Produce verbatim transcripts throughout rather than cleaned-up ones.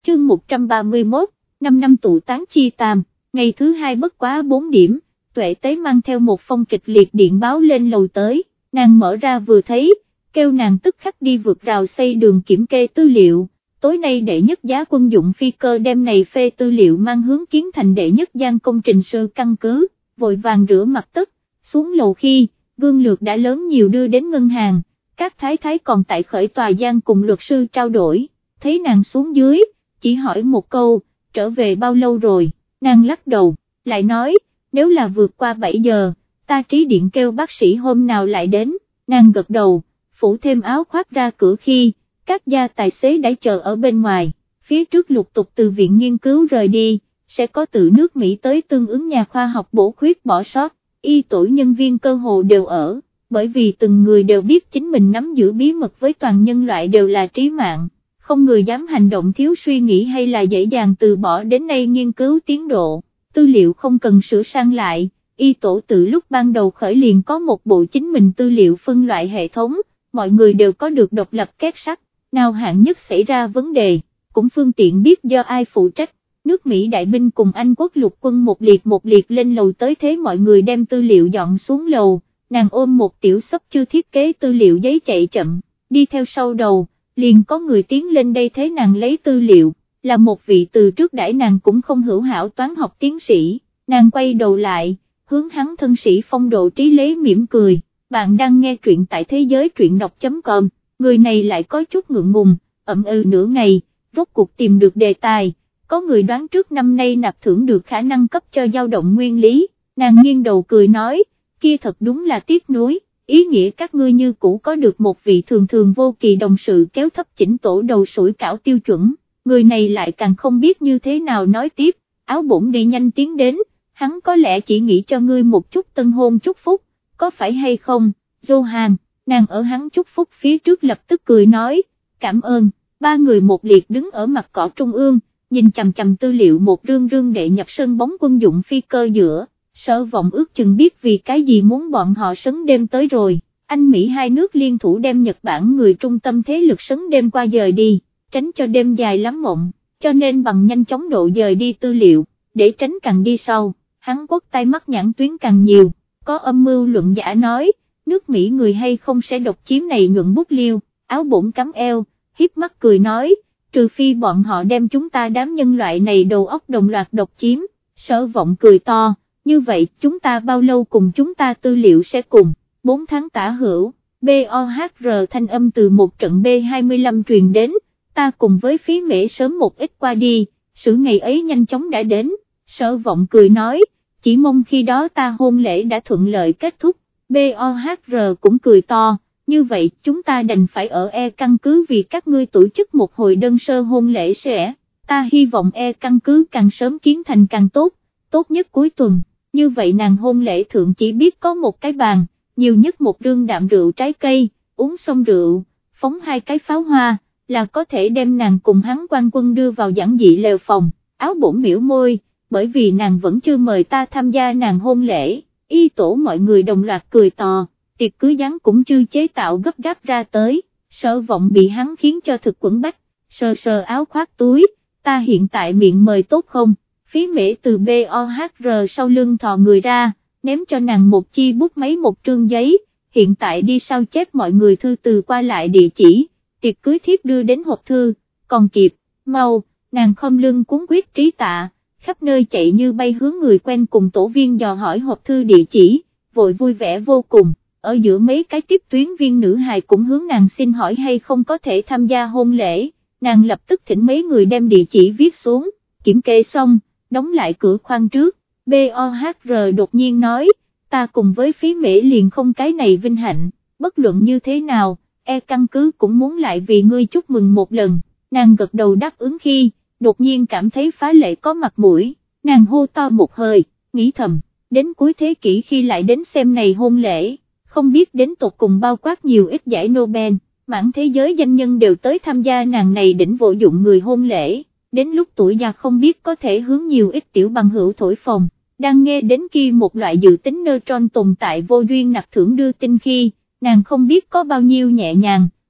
chương một trăm ba mươi mốt, năm năm tụ tán chi tam, ngày thứ hai bất quá bốn điểm, Tuệ Tế mang theo một phong kịch liệt điện báo lên lầu tới, nàng mở ra vừa thấy, kêu nàng tức khắc đi vượt rào xây đường kiểm kê tư liệu, tối nay đệ nhất giá quân dụng phi cơ đem này phê tư liệu mang hướng kiến thành đệ nhất gian công trình sư căn cứ, vội vàng rửa mặt tất, xuống lầu khi, Vương Lược đã lớn nhiều đưa đến ngân hàng, các thái thái còn tại khởi tòa gian cùng luật sư trao đổi, thấy nàng xuống dưới, chỉ hỏi một câu, trở về bao lâu rồi, nàng lắc đầu, lại nói, nếu là vượt qua bảy giờ, ta trí điện kêu bác sĩ hôm nào lại đến, nàng gật đầu, phủ thêm áo khoác ra cửa khi, các gia tài xế đã chờ ở bên ngoài, phía trước lục tục từ viện nghiên cứu rời đi, sẽ có từ nước Mỹ tới tương ứng nhà khoa học bổ khuyết bỏ sót, y tổ nhân viên cơ hồ đều ở, bởi vì từng người đều biết chính mình nắm giữ bí mật với toàn nhân loại đều là trí mạng, không người dám hành động thiếu suy nghĩ hay là dễ dàng từ bỏ đến nay nghiên cứu tiến độ, tư liệu không cần sửa sang lại, y tổ từ lúc ban đầu khởi liền có một bộ chính mình tư liệu phân loại hệ thống, mọi người đều có được độc lập két sắt, nào hạng nhất xảy ra vấn đề, cũng phương tiện biết do ai phụ trách. Nước Mỹ đại binh cùng Anh quốc lục quân một liệt một liệt lên lầu tới thế mọi người đem tư liệu dọn xuống lầu, nàng ôm một tiểu xấp chưa thiết kế tư liệu giấy chạy chậm, đi theo sau đầu, liền có người tiến lên đây thế nàng lấy tư liệu, là một vị từ trước đãi nàng cũng không hữu hảo toán học tiến sĩ, nàng quay đầu lại, hướng hắn thân sĩ phong độ trí lấy mỉm cười, bạn đang nghe truyện tại thế giới truyện đọc.com, người này lại có chút ngượng ngùng, ậm ừ nửa ngày, rốt cuộc tìm được đề tài. Có người đoán trước năm nay nạp thưởng được khả năng cấp cho dao động nguyên lý, nàng nghiêng đầu cười nói, kia thật đúng là tiếc nuối, ý nghĩa các ngươi như cũ có được một vị thường thường vô kỳ đồng sự kéo thấp chỉnh tổ đầu sủi cảo tiêu chuẩn, người này lại càng không biết như thế nào nói tiếp, áo bổn đi nhanh tiến đến, hắn có lẽ chỉ nghĩ cho ngươi một chút tân hôn chúc phúc, có phải hay không, Johan, nàng ở hắn chúc phúc phía trước lập tức cười nói, cảm ơn, ba người một liệt đứng ở mặt cỏ trung ương, nhìn chằm chằm tư liệu một rương rương đệ nhập sân bóng quân dụng phi cơ giữa, Sở Vọng ước chừng biết vì cái gì muốn bọn họ sấn đêm tới rồi, Anh Mỹ hai nước liên thủ đem Nhật Bản người trung tâm thế lực sấn đêm qua dời đi, tránh cho đêm dài lắm mộng, cho nên bằng nhanh chóng độ dời đi tư liệu, để tránh càng đi sau, Hàn Quốc tay mắt nhãn tuyến càng nhiều, có âm mưu luận giả nói, nước Mỹ người hay không sẽ độc chiếm này nhuận bút liêu, áo bổn cắm eo, hiếp mắt cười nói, trừ phi bọn họ đem chúng ta đám nhân loại này đầu óc đồng loạt độc chiếm, Sở Vọng cười to, như vậy chúng ta bao lâu cùng chúng ta tư liệu sẽ cùng, bốn tháng tả hữu, bê o hát rờ thanh âm từ một trận B hai mươi lăm truyền đến, ta cùng với phí mễ sớm một ít qua đi, sự ngày ấy nhanh chóng đã đến, Sở Vọng cười nói, chỉ mong khi đó ta hôn lễ đã thuận lợi kết thúc, bê o hát rờ cũng cười to. Như vậy chúng ta đành phải ở E căn cứ vì các ngươi tổ chức một hồi đơn sơ hôn lễ sẽ, ta hy vọng E căn cứ càng sớm kiến thành càng tốt, tốt nhất cuối tuần, như vậy nàng hôn lễ thượng chỉ biết có một cái bàn, nhiều nhất một rương đạm rượu trái cây, uống xong rượu, phóng hai cái pháo hoa, là có thể đem nàng cùng hắn quan quân đưa vào giản dị lều phòng, áo bổn biểu môi, bởi vì nàng vẫn chưa mời ta tham gia nàng hôn lễ, y tổ mọi người đồng loạt cười to. Tiệc cưới gián cũng chưa chế tạo gấp gáp ra tới, Sở Vọng bị hắn khiến cho thực quẩn bách, sờ sờ áo khoác túi, ta hiện tại miệng mời tốt không, phí mễ từ bê o hát rờ sau lưng thò người ra, ném cho nàng một chi bút máy một trương giấy, hiện tại đi sao chép mọi người thư từ qua lại địa chỉ, tiệc cưới thiếp đưa đến hộp thư, còn kịp, mau, nàng khom lưng cuốn quyết trí tạ, khắp nơi chạy như bay hướng người quen cùng tổ viên dò hỏi hộp thư địa chỉ, vội vui vẻ vô cùng. Ở giữa mấy cái tiếp tuyến viên nữ hài cũng hướng nàng xin hỏi hay không có thể tham gia hôn lễ, nàng lập tức thỉnh mấy người đem địa chỉ viết xuống, kiểm kê xong, đóng lại cửa khoang trước, bê o hát rờ đột nhiên nói, ta cùng với phí mễ liền không cái này vinh hạnh, bất luận như thế nào, E căn cứ cũng muốn lại vì ngươi chúc mừng một lần, nàng gật đầu đáp ứng khi, đột nhiên cảm thấy phá lệ có mặt mũi, nàng hô to một hơi, nghĩ thầm, đến cuối thế kỷ khi lại đến xem này hôn lễ. Không biết đến tột cùng bao quát nhiều ít giải Nobel, mãn thế giới danh nhân đều tới tham gia nàng này đỉnh vô dụng người hôn lễ, đến lúc tuổi già không biết có thể hướng nhiều ít tiểu bằng hữu thổi phồng, đang nghe đến kia một loại dự tính neutron tồn tại vô duyên nặc thưởng đưa tin khi, nàng không biết có bao nhiêu nhẹ nhàng,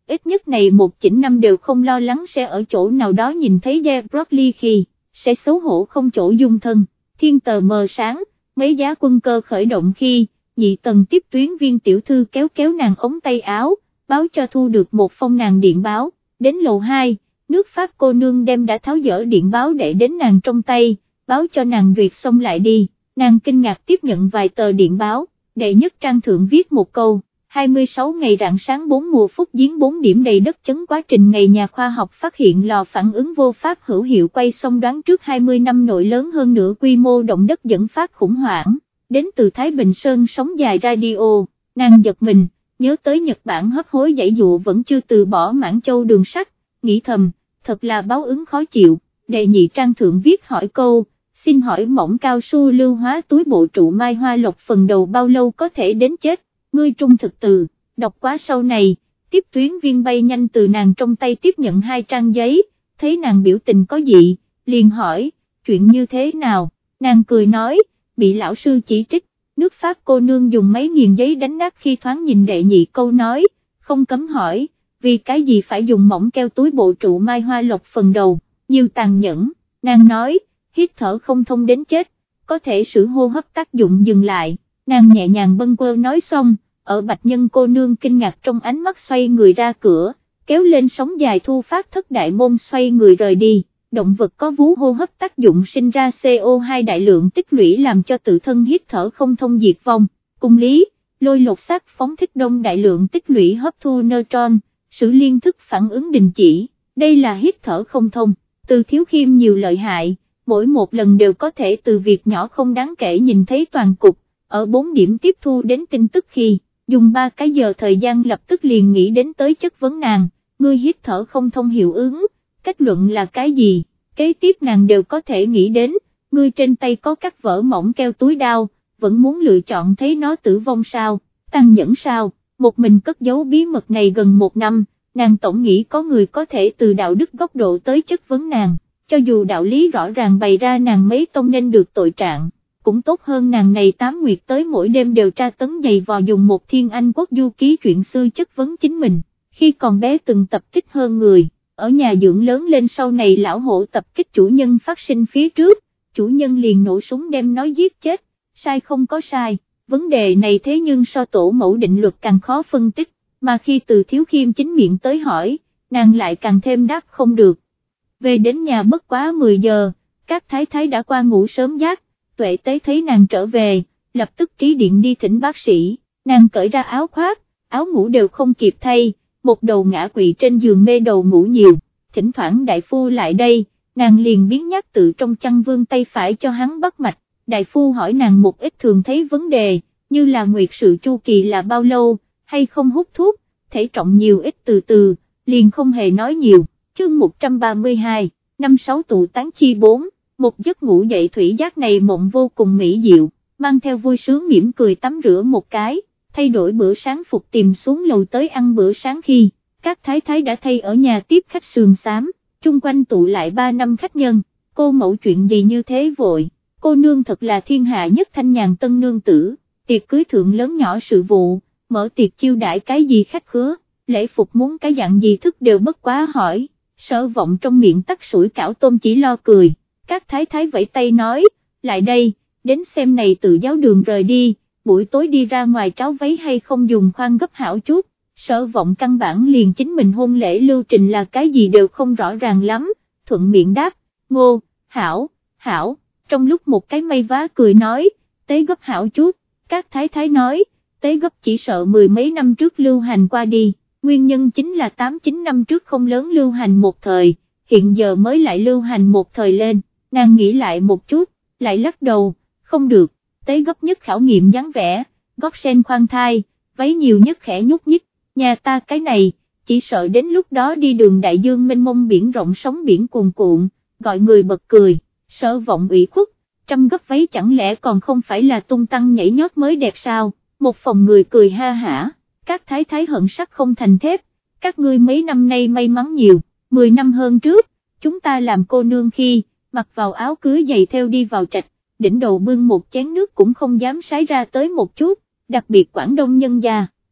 ít nhất này một chỉnh năm đều không lo lắng sẽ ở chỗ nào đó nhìn thấy Jeff Bradley khi, sẽ xấu hổ không chỗ dung thân. Thiên tờ mờ sáng, mấy giá quân cơ khởi động khi, nhị tầng tiếp tuyến viên tiểu thư kéo kéo nàng ống tay áo, báo cho thu được một phong nàng điện báo, đến lầu hai, nước Pháp cô nương đem đã tháo dỡ điện báo để đến nàng trong tay, báo cho nàng duyệt xong lại đi, nàng kinh ngạc tiếp nhận vài tờ điện báo, đệ nhất trang thượng viết một câu, hai mươi sáu ngày rạng sáng bốn mùa phút giếng bốn điểm đầy đất chấn quá trình ngày nhà khoa học phát hiện lò phản ứng vô pháp hữu hiệu quay xong đoán trước hai mươi năm nội lớn hơn nửa quy mô động đất dẫn phát khủng hoảng, đến từ Thái Bình Sơn sóng dài radio, nàng giật mình, nhớ tới Nhật Bản hấp hối dãy dụa vẫn chưa từ bỏ Mãn Châu đường sắt, nghĩ thầm, thật là báo ứng khó chịu, đệ nhị trang thượng viết hỏi câu, xin hỏi mỏng cao su lưu hóa túi bộ trụ mai hoa lộc phần đầu bao lâu có thể đến chết, ngươi trung thực từ, đọc quá sau này, tiếp tuyến viên bay nhanh từ nàng trong tay tiếp nhận hai trang giấy, thấy nàng biểu tình có gì, liền hỏi, chuyện như thế nào, nàng cười nói, bị lão sư chỉ trích, nước Pháp cô nương dùng mấy nghiền giấy đánh nát khi thoáng nhìn đệ nhị câu nói, không cấm hỏi, vì cái gì phải dùng mỏng keo túi bộ trụ mai hoa lộc phần đầu, nhiều tàn nhẫn, nàng nói, hít thở không thông đến chết, có thể sử hô hấp tác dụng dừng lại, nàng nhẹ nhàng bâng quơ nói xong, ở bạch nhân cô nương kinh ngạc trong ánh mắt xoay người ra cửa, kéo lên sóng dài thu phát thất đại môn xoay người rời đi, động vật có vú hô hấp tác dụng sinh ra xê o hai đại lượng tích lũy làm cho tự thân hít thở không thông diệt vong, cùng lý, lôi lột xác phóng thích đông đại lượng tích lũy hấp thu neutron, sự liên thức phản ứng đình chỉ, đây là hít thở không thông, từ thiếu khiêm nhiều lợi hại, mỗi một lần đều có thể từ việc nhỏ không đáng kể nhìn thấy toàn cục, ở bốn điểm tiếp thu đến tin tức khi, dùng ba cái giờ thời gian lập tức liền nghĩ đến tới chất vấn nàng, ngươi hít thở không thông hiệu ứng, kết luận là cái gì, kế tiếp nàng đều có thể nghĩ đến, ngươi trên tay có các vở mỏng keo túi đao, vẫn muốn lựa chọn thấy nó tử vong sao, tăng nhẫn sao, một mình cất giấu bí mật này gần một năm, nàng tổng nghĩ có người có thể từ đạo đức góc độ tới chất vấn nàng, cho dù đạo lý rõ ràng bày ra nàng mấy tông nên được tội trạng, cũng tốt hơn nàng này tám nguyệt tới mỗi đêm đều tra tấn dày vò dùng một thiên anh quốc du ký chuyện xưa chất vấn chính mình, khi còn bé từng tập kích hơn người, ở nhà dưỡng lớn lên sau này lão hổ tập kích chủ nhân phát sinh phía trước, chủ nhân liền nổ súng đem nó giết chết, sai không có sai, vấn đề này thế nhưng so tổ mẫu định luật càng khó phân tích, mà khi từ thiếu khiêm chính miệng tới hỏi, nàng lại càng thêm đáp không được. Về đến nhà bất quá mười giờ, các thái thái đã qua ngủ sớm giấc, Tuệ Tế thấy nàng trở về, lập tức trí điện đi thỉnh bác sĩ, nàng cởi ra áo khoác, áo ngủ đều không kịp thay, một đầu ngã quỵ trên giường mê đầu ngủ nhiều, thỉnh thoảng đại phu lại đây, nàng liền biến nhát tự trong chăn vươn tay phải cho hắn bắt mạch, đại phu hỏi nàng một ít thường thấy vấn đề, như là nguyệt sự chu kỳ là bao lâu, hay không hút thuốc, thể trọng nhiều ít từ từ, liền không hề nói nhiều, chương một trăm ba mươi hai, năm sáu tụ tán chi bốn. Một giấc ngủ dậy thủy giác này mộng vô cùng mỹ diệu, mang theo vui sướng mỉm cười tắm rửa một cái, thay đổi bữa sáng phục tìm xuống lầu tới ăn bữa sáng khi, các thái thái đã thay ở nhà tiếp khách sườn xám, chung quanh tụ lại ba năm khách nhân, cô mẫu chuyện gì như thế vội, cô nương thật là thiên hạ nhất thanh nhàn tân nương tử, tiệc cưới thượng lớn nhỏ sự vụ, mở tiệc chiêu đãi cái gì khách khứa, lễ phục muốn cái dạng gì thức đều bất quá hỏi, Sở Vọng trong miệng tắt sủi cảo tôm chỉ lo cười. Các thái thái vẫy tay nói, lại đây, đến xem này tự giáo đường rời đi, buổi tối đi ra ngoài tráo váy hay không dùng khoan gấp hảo chút, Sở Vọng căn bản liền chính mình hôn lễ lưu trình là cái gì đều không rõ ràng lắm, thuận miệng đáp, ngô, hảo, hảo, trong lúc một cái mây vá cười nói, tế gấp hảo chút, các thái thái nói, tế gấp chỉ sợ mười mấy năm trước lưu hành qua đi, nguyên nhân chính là tám chín năm trước không lớn lưu hành một thời, hiện giờ mới lại lưu hành một thời lên. Nàng nghĩ lại một chút, lại lắc đầu, không được, tế gấp nhất khảo nghiệm dáng vẻ, gót sen khoan thai, váy nhiều nhất khẽ nhúc nhích, nhà ta cái này, chỉ sợ đến lúc đó đi đường đại dương mênh mông biển rộng sóng biển cuồn cuộn, gọi người bật cười, Sở Vọng ủy khuất, trăm gấp váy chẳng lẽ còn không phải là tung tăng nhảy nhót mới đẹp sao, một phòng người cười ha hả, các thái thái hận sắt không thành thép, các ngươi mấy năm nay may mắn nhiều, mười năm hơn trước, chúng ta làm cô nương khi, mặc vào áo cưới giày theo đi vào trạch, đỉnh đầu bưng một chén nước cũng không dám sái ra tới một chút, đặc biệt Quảng Đông nhân gia,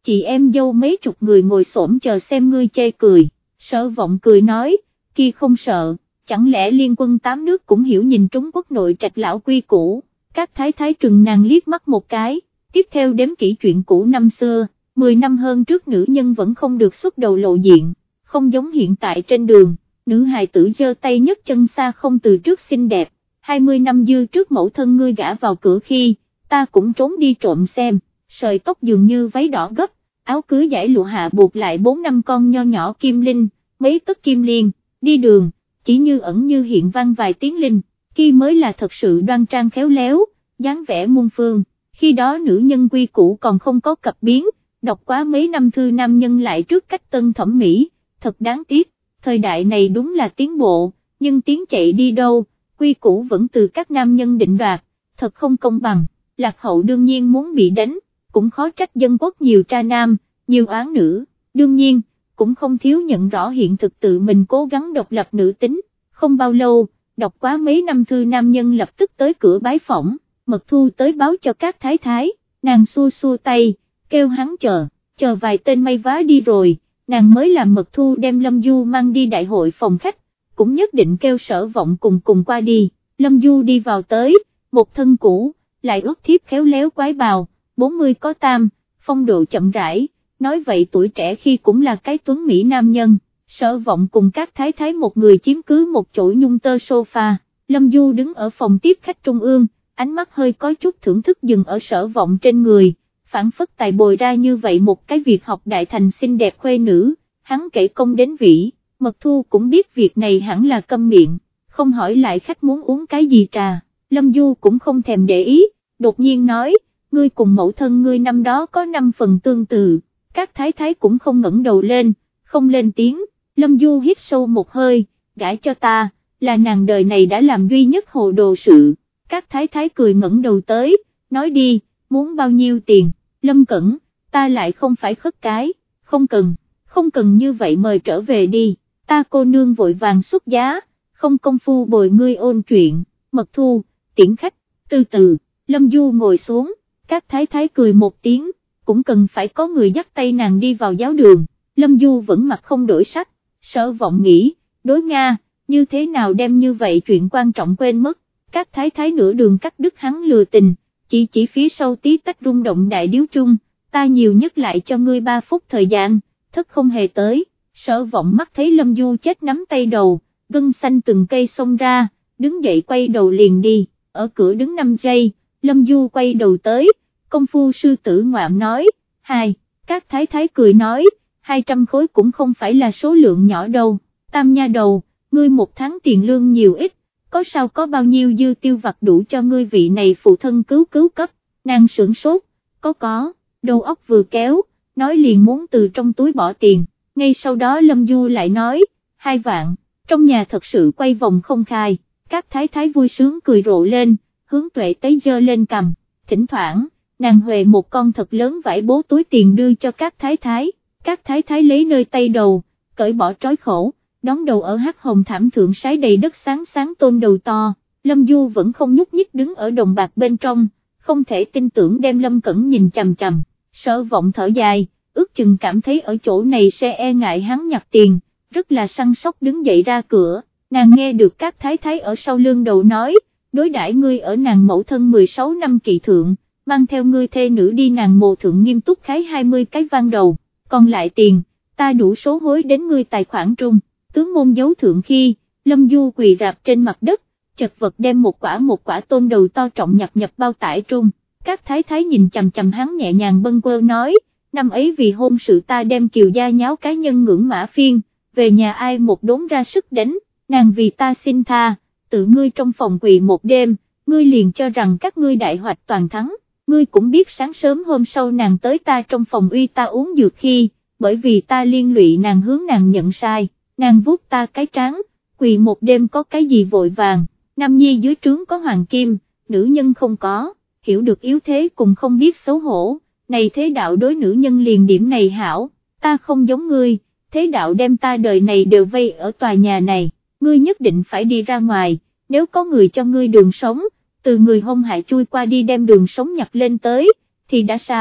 chị em dâu mấy chục người ngồi xổm chờ xem ngươi chê cười. Sở Vọng cười nói, kia không sợ, chẳng lẽ liên quân tám nước cũng hiểu nhìn trúng quốc nội trạch lão quy củ. Các thái thái trừng nàng liếc mắt một cái, tiếp theo đếm kỹ chuyện cũ năm xưa, mười năm hơn trước nữ nhân vẫn không được xuất đầu lộ diện, không giống hiện tại trên đường, nữ hài tử giơ tay nhấc chân xa không từ trước xinh đẹp, hai mươi năm dư trước mẫu thân ngươi gả vào cửa khi, ta cũng trốn đi trộm xem, sợi tóc dường như váy đỏ gấp, áo cưới giải lụa hạ buộc lại bốn năm con nho nhỏ kim linh, mấy tấc kim liên, đi đường, chỉ như ẩn như hiện vang vài tiếng linh, kia mới là thật sự đoan trang khéo léo, dáng vẻ muôn phương, khi đó nữ nhân quy củ còn không có cập biến, đọc quá mấy năm thư nam nhân lại trước cách tân thẩm mỹ, thật đáng tiếc, thời đại này đúng là tiến bộ, nhưng tiến chạy đi đâu, quy củ vẫn từ các nam nhân định đoạt, thật không công bằng, Lạc Hậu đương nhiên muốn bị đánh, cũng khó trách dân quốc nhiều tra nam, nhiều oán nữ, đương nhiên, cũng không thiếu nhận rõ hiện thực tự mình cố gắng độc lập nữ tính, không bao lâu, đọc quá mấy năm thư nam nhân lập tức tới cửa bái phỏng, Mật Thu tới báo cho các thái thái, nàng xua xua tay, kêu hắn chờ, chờ vài tên may vá đi rồi, nàng mới làm Mật Thu đem Lâm Du mang đi đại hội phòng khách, cũng nhất định kêu Sở Vọng cùng cùng qua đi, Lâm Du đi vào tới, một thân cũ, lại ướt thiếp khéo léo quái bào, bốn mươi có tam, phong độ chậm rãi, nói vậy tuổi trẻ khi cũng là cái tuấn mỹ nam nhân, Sở Vọng cùng các thái thái một người chiếm cứ một chỗ nhung tơ sofa, Lâm Du đứng ở phòng tiếp khách trung ương, ánh mắt hơi có chút thưởng thức dừng ở Sở Vọng trên người, phản phất tài bồi ra như vậy một cái việc học đại thành xinh đẹp khuê nữ, hắn kể công đến vĩ, Mật Thu cũng biết việc này hẳn là câm miệng, không hỏi lại khách muốn uống cái gì trà, Lâm Du cũng không thèm để ý, đột nhiên nói, ngươi cùng mẫu thân ngươi năm đó có năm phần tương tự, các thái thái cũng không ngẩng đầu lên, không lên tiếng, Lâm Du hít sâu một hơi, gãi cho ta, là nàng đời này đã làm duy nhất hồ đồ sự, các thái thái cười ngẩng đầu tới, nói đi, muốn bao nhiêu tiền, Lâm Cẩn, ta lại không phải khất cái, không cần, không cần như vậy mời trở về đi, ta cô nương vội vàng xuất giá, không công phu bồi ngươi ôn chuyện, Mật Thu, tiễn khách, từ từ, Lâm Du ngồi xuống, các thái thái cười một tiếng, cũng cần phải có người dắt tay nàng đi vào giáo đường, Lâm Du vẫn mặt không đổi sắc, Sở Vọng nghĩ, đối Nga, như thế nào đem như vậy chuyện quan trọng quên mất, các thái thái nửa đường cắt đứt hắn lừa tình, chỉ chỉ phía sau tí tách rung động đại điếu chung, ta nhiều nhất lại cho ngươi ba phút thời gian, thức không hề tới, Sở Vọng mắt thấy Lâm Du chết nắm tay đầu, gân xanh từng cây xông ra, đứng dậy quay đầu liền đi, ở cửa đứng năm giây, Lâm Du quay đầu tới, công phu sư tử ngoạm nói, hai, các thái thái cười nói, hai trăm khối cũng không phải là số lượng nhỏ đâu, tam nha đầu, ngươi một tháng tiền lương nhiều ít, có sao có bao nhiêu dư tiêu vặt đủ cho ngươi vị này phụ thân cứu cứu cấp, nàng sửng sốt, có có, đầu óc vừa kéo, nói liền muốn từ trong túi bỏ tiền, ngay sau đó Lâm Du lại nói, hai vạn, trong nhà thật sự quay vòng không khai, các thái thái vui sướng cười rộ lên, hướng Tuệ Tế giơ lên cầm, thỉnh thoảng, nàng huề một con thật lớn vải bố túi tiền đưa cho các thái thái, các thái thái lấy nơi tay đầu, cởi bỏ trói khổ, đón đầu ở hắc hồng thảm thượng sái đầy đất sáng sáng tôn đầu to, Lâm Du vẫn không nhúc nhích đứng ở đồng bạc bên trong, không thể tin tưởng đem Lâm Cẩn nhìn chằm chằm, Sở Vọng thở dài, ước chừng cảm thấy ở chỗ này sẽ e ngại hắn nhặt tiền, rất là săn sóc đứng dậy ra cửa, nàng nghe được các thái thái ở sau lưng đầu nói, đối đãi ngươi ở nàng mẫu thân mười sáu năm kỳ thượng, mang theo ngươi thê nữ đi nàng mồ thượng nghiêm túc khái hai mươi cái vang đầu, còn lại tiền, ta đủ số hối đến ngươi tài khoản trung, tướng môn dấu thượng khi, Lâm Du quỳ rạp trên mặt đất, chật vật đem một quả một quả tôn đầu to trọng nhặt nhập bao tải trung, các thái thái nhìn chằm chằm hắn nhẹ nhàng bâng quơ nói, năm ấy vì hôn sự ta đem Kiều gia nháo cá nhân ngưỡng mã phiên, về nhà ai một đốn ra sức đánh, nàng vì ta xin tha, tự ngươi trong phòng quỳ một đêm, ngươi liền cho rằng các ngươi đại hoạch toàn thắng, ngươi cũng biết sáng sớm hôm sau nàng tới ta trong phòng uy ta uống dược khi, bởi vì ta liên lụy nàng hướng nàng nhận sai, nàng vuốt ta cái trán, quỳ một đêm có cái gì vội vàng, Nam Nhi dưới trướng có hoàng kim, nữ nhân không có, hiểu được yếu thế cùng không biết xấu hổ, này thế đạo đối nữ nhân liền điểm này hảo, ta không giống ngươi, thế đạo đem ta đời này đều vây ở tòa nhà này, ngươi nhất định phải đi ra ngoài, nếu có người cho ngươi đường sống, từ người hông hại chui qua đi đem đường sống nhặt lên tới, thì đã sao,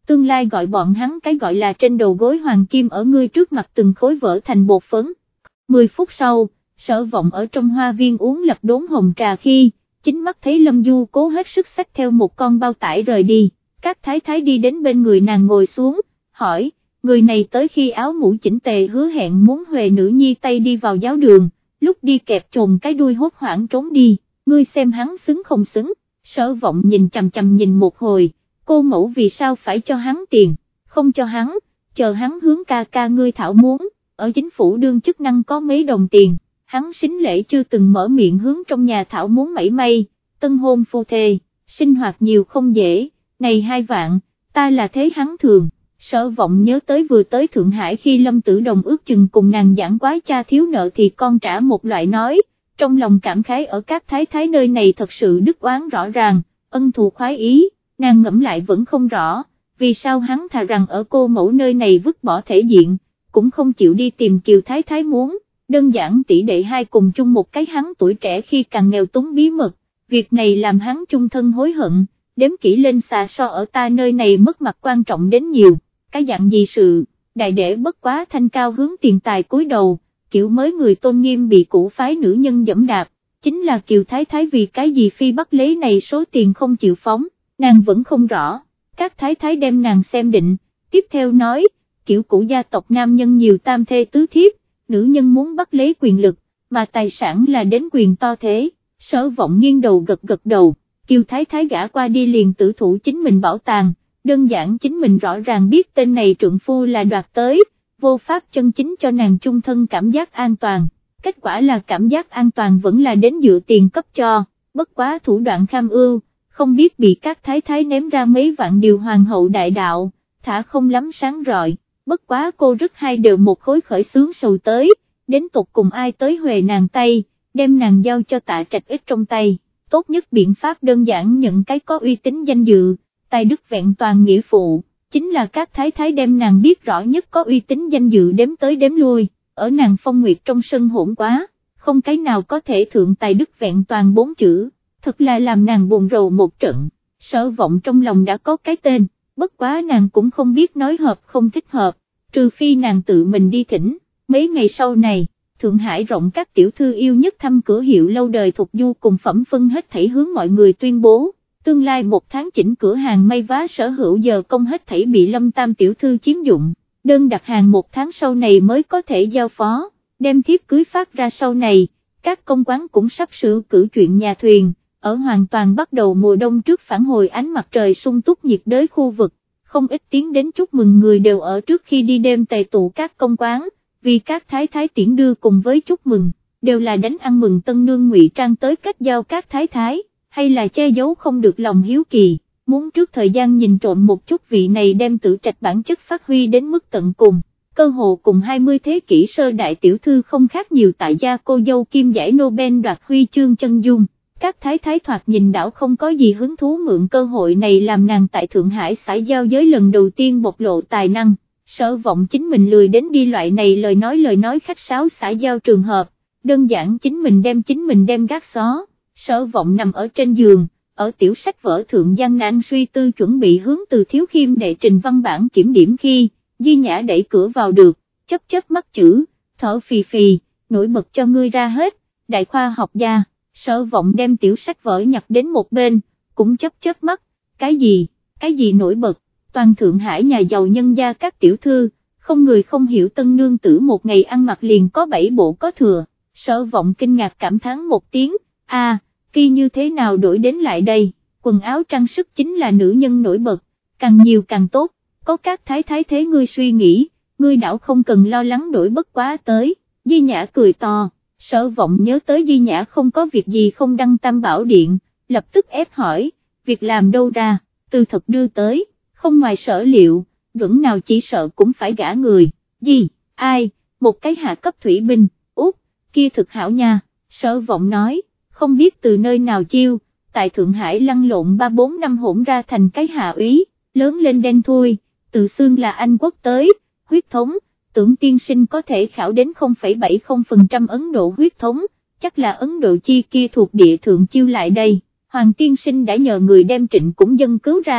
tương lai gọi bọn hắn cái gọi là trên đầu gối hoàng kim ở ngươi trước mặt từng khối vỡ thành bột phấn. Mười phút sau, Sở Vọng ở trong hoa viên uống lập đốn hồng trà khi, chính mắt thấy Lâm Du cố hết sức xách theo một con bao tải rời đi, các thái thái đi đến bên người nàng ngồi xuống, hỏi, người này tới khi áo mũ chỉnh tề hứa hẹn muốn huề nữ nhi tay đi vào giáo đường, lúc đi kẹp chồn cái đuôi hốt hoảng trốn đi, ngươi xem hắn xứng không xứng. Sở Vọng nhìn chằm chằm nhìn một hồi, cô mẫu vì sao phải cho hắn tiền, không cho hắn, chờ hắn hướng ca ca ngươi thảo muốn, ở chính phủ đương chức năng có mấy đồng tiền, hắn sính lễ chưa từng mở miệng hướng trong nhà thảo muốn mảy may, tân hôn phu thê, sinh hoạt nhiều không dễ, này hai vạn, ta là thế hắn thường. Sở Vọng nhớ tới vừa tới Thượng Hải khi Lâm Tử Đồng ước chừng cùng nàng giảng quái cha thiếu nợ thì con trả một loại nói, trong lòng cảm khái ở các thái thái nơi này thật sự đức oán rõ ràng, ân thù khoái ý, nàng ngẫm lại vẫn không rõ, vì sao hắn thà rằng ở cô mẫu nơi này vứt bỏ thể diện, cũng không chịu đi tìm Kiều thái thái muốn, đơn giản tỷ đệ hai cùng chung một cái hắn tuổi trẻ khi càng nghèo túng bí mật, việc này làm hắn chung thân hối hận, đếm kỹ lên xà so ở ta nơi này mất mặt quan trọng đến nhiều. Cái dạng gì sự, đại đệ bất quá thanh cao hướng tiền tài cúi đầu, kiểu mới người tôn nghiêm bị cũ phái nữ nhân dẫm đạp, chính là Kiều thái thái vì cái gì phi bắt lấy này số tiền không chịu phóng, nàng vẫn không rõ, các thái thái đem nàng xem định, tiếp theo nói, kiểu cũ gia tộc nam nhân nhiều tam thê tứ thiếp, nữ nhân muốn bắt lấy quyền lực, mà tài sản là đến quyền to thế. Sở Vọng nghiêng đầu gật gật đầu, Kiều thái thái gã qua đi liền tử thủ chính mình bảo tàng. Đơn giản chính mình rõ ràng biết tên này trượng phu là đoạt tới, vô pháp chân chính cho nàng chung thân cảm giác an toàn, kết quả là cảm giác an toàn vẫn là đến dựa tiền cấp cho, bất quá thủ đoạn kham ưu, không biết bị các thái thái ném ra mấy vạn điều hoàng hậu đại đạo, thả không lắm sáng rọi, bất quá cô rất hay đều một khối khởi xướng sầu tới, đến tục cùng ai tới huề nàng tay, đem nàng giao cho Tạ Trạch ít trong tay, tốt nhất biện pháp đơn giản nhận cái có uy tín danh dự. Tài đức vẹn toàn nghĩa phụ, chính là các thái thái đem nàng biết rõ nhất có uy tín danh dự đếm tới đếm lui, ở nàng Phong Nguyệt trong sân hỗn quá, không cái nào có thể thượng tài đức vẹn toàn bốn chữ, thật là làm nàng buồn rầu một trận. Sở Vọng trong lòng đã có cái tên, bất quá nàng cũng không biết nói hợp không thích hợp, trừ phi nàng tự mình đi thỉnh. Mấy ngày sau này, Thượng Hải rộng các tiểu thư yêu nhất thăm cửa hiệu lâu đời Thục Du cùng Phẩm Phân hết thảy hướng mọi người tuyên bố. Tương lai một tháng chỉnh cửa hàng may vá sở hữu giờ công hết thảy bị Lâm Tam tiểu thư chiếm dụng, đơn đặt hàng một tháng sau này mới có thể giao phó, đem thiếp cưới phát ra sau này, các công quán cũng sắp sửa cử chuyện nhà thuyền, ở hoàn toàn bắt đầu mùa đông trước phản hồi ánh mặt trời sung túc nhiệt đới khu vực, không ít tiếng đến chúc mừng người đều ở trước khi đi đêm tề tụ các công quán, vì các thái thái tiễn đưa cùng với chúc mừng, đều là đánh ăn mừng tân nương ngụy trang tới kết giao các thái thái. Hay là che giấu không được lòng hiếu kỳ, muốn trước thời gian nhìn trộm một chút vị này đem Tử Trạch bản chất phát huy đến mức tận cùng, cơ hồ cùng hai mươi thế kỷ sơ đại tiểu thư không khác nhiều tại gia cô dâu kim giải Nobel đoạt huy chương chân dung, các thái thái thoạt nhìn đảo không có gì hứng thú mượn cơ hội này làm nàng tại Thượng Hải xã giao giới lần đầu tiên bộc lộ tài năng, Sở Vọng chính mình lười đến đi loại này lời nói lời nói khách sáo xã giao trường hợp, đơn giản chính mình đem chính mình đem gác xó. Sở Vọng nằm ở trên giường, ở tiểu sách vở thượng gian nan suy tư chuẩn bị hướng Từ Thiếu Khiêm đệ trình văn bản kiểm điểm khi, Di Nhã đẩy cửa vào được, chớp chớp mắt chữ, thở phì phì, nổi bật cho ngươi ra hết, đại khoa học gia. Sở Vọng đem tiểu sách vở nhặt đến một bên, cũng chớp chớp mắt, cái gì, cái gì nổi bật, toàn Thượng Hải nhà giàu nhân gia các tiểu thư, không người không hiểu tân nương tử một ngày ăn mặc liền có bảy bộ có thừa. Sở Vọng kinh ngạc cảm thán một tiếng, a Kỳ như thế nào đổi đến lại đây, quần áo trang sức chính là nữ nhân nổi bật, càng nhiều càng tốt, có các thái thái thế ngươi suy nghĩ, ngươi đảo không cần lo lắng đổi bất quá tới. Di Nhã cười to, Sở Vọng nhớ tới Di Nhã không có việc gì không đăng Tam Bảo Điện, lập tức ép hỏi, việc làm đâu ra, từ thật đưa tới, không ngoài sở liệu, vẫn nào chỉ sợ cũng phải gả người. Gì, ai, một cái hạ cấp thủy binh, út, kia thực hảo nha. Sở Vọng nói, không biết từ nơi nào chiêu, tại Thượng Hải lăn lộn ba bốn năm hỗn ra thành cái hạ úy, lớn lên đen thui, từ xương là Anh quốc tới, huyết thống, tưởng tiên sinh có thể khảo đến không phẩy bảy không phần trăm Ấn Độ huyết thống, chắc là Ấn Độ chi kia thuộc địa thượng chiêu lại đây, Hoàng tiên sinh đã nhờ người đem Trịnh cũng dân cứu ra,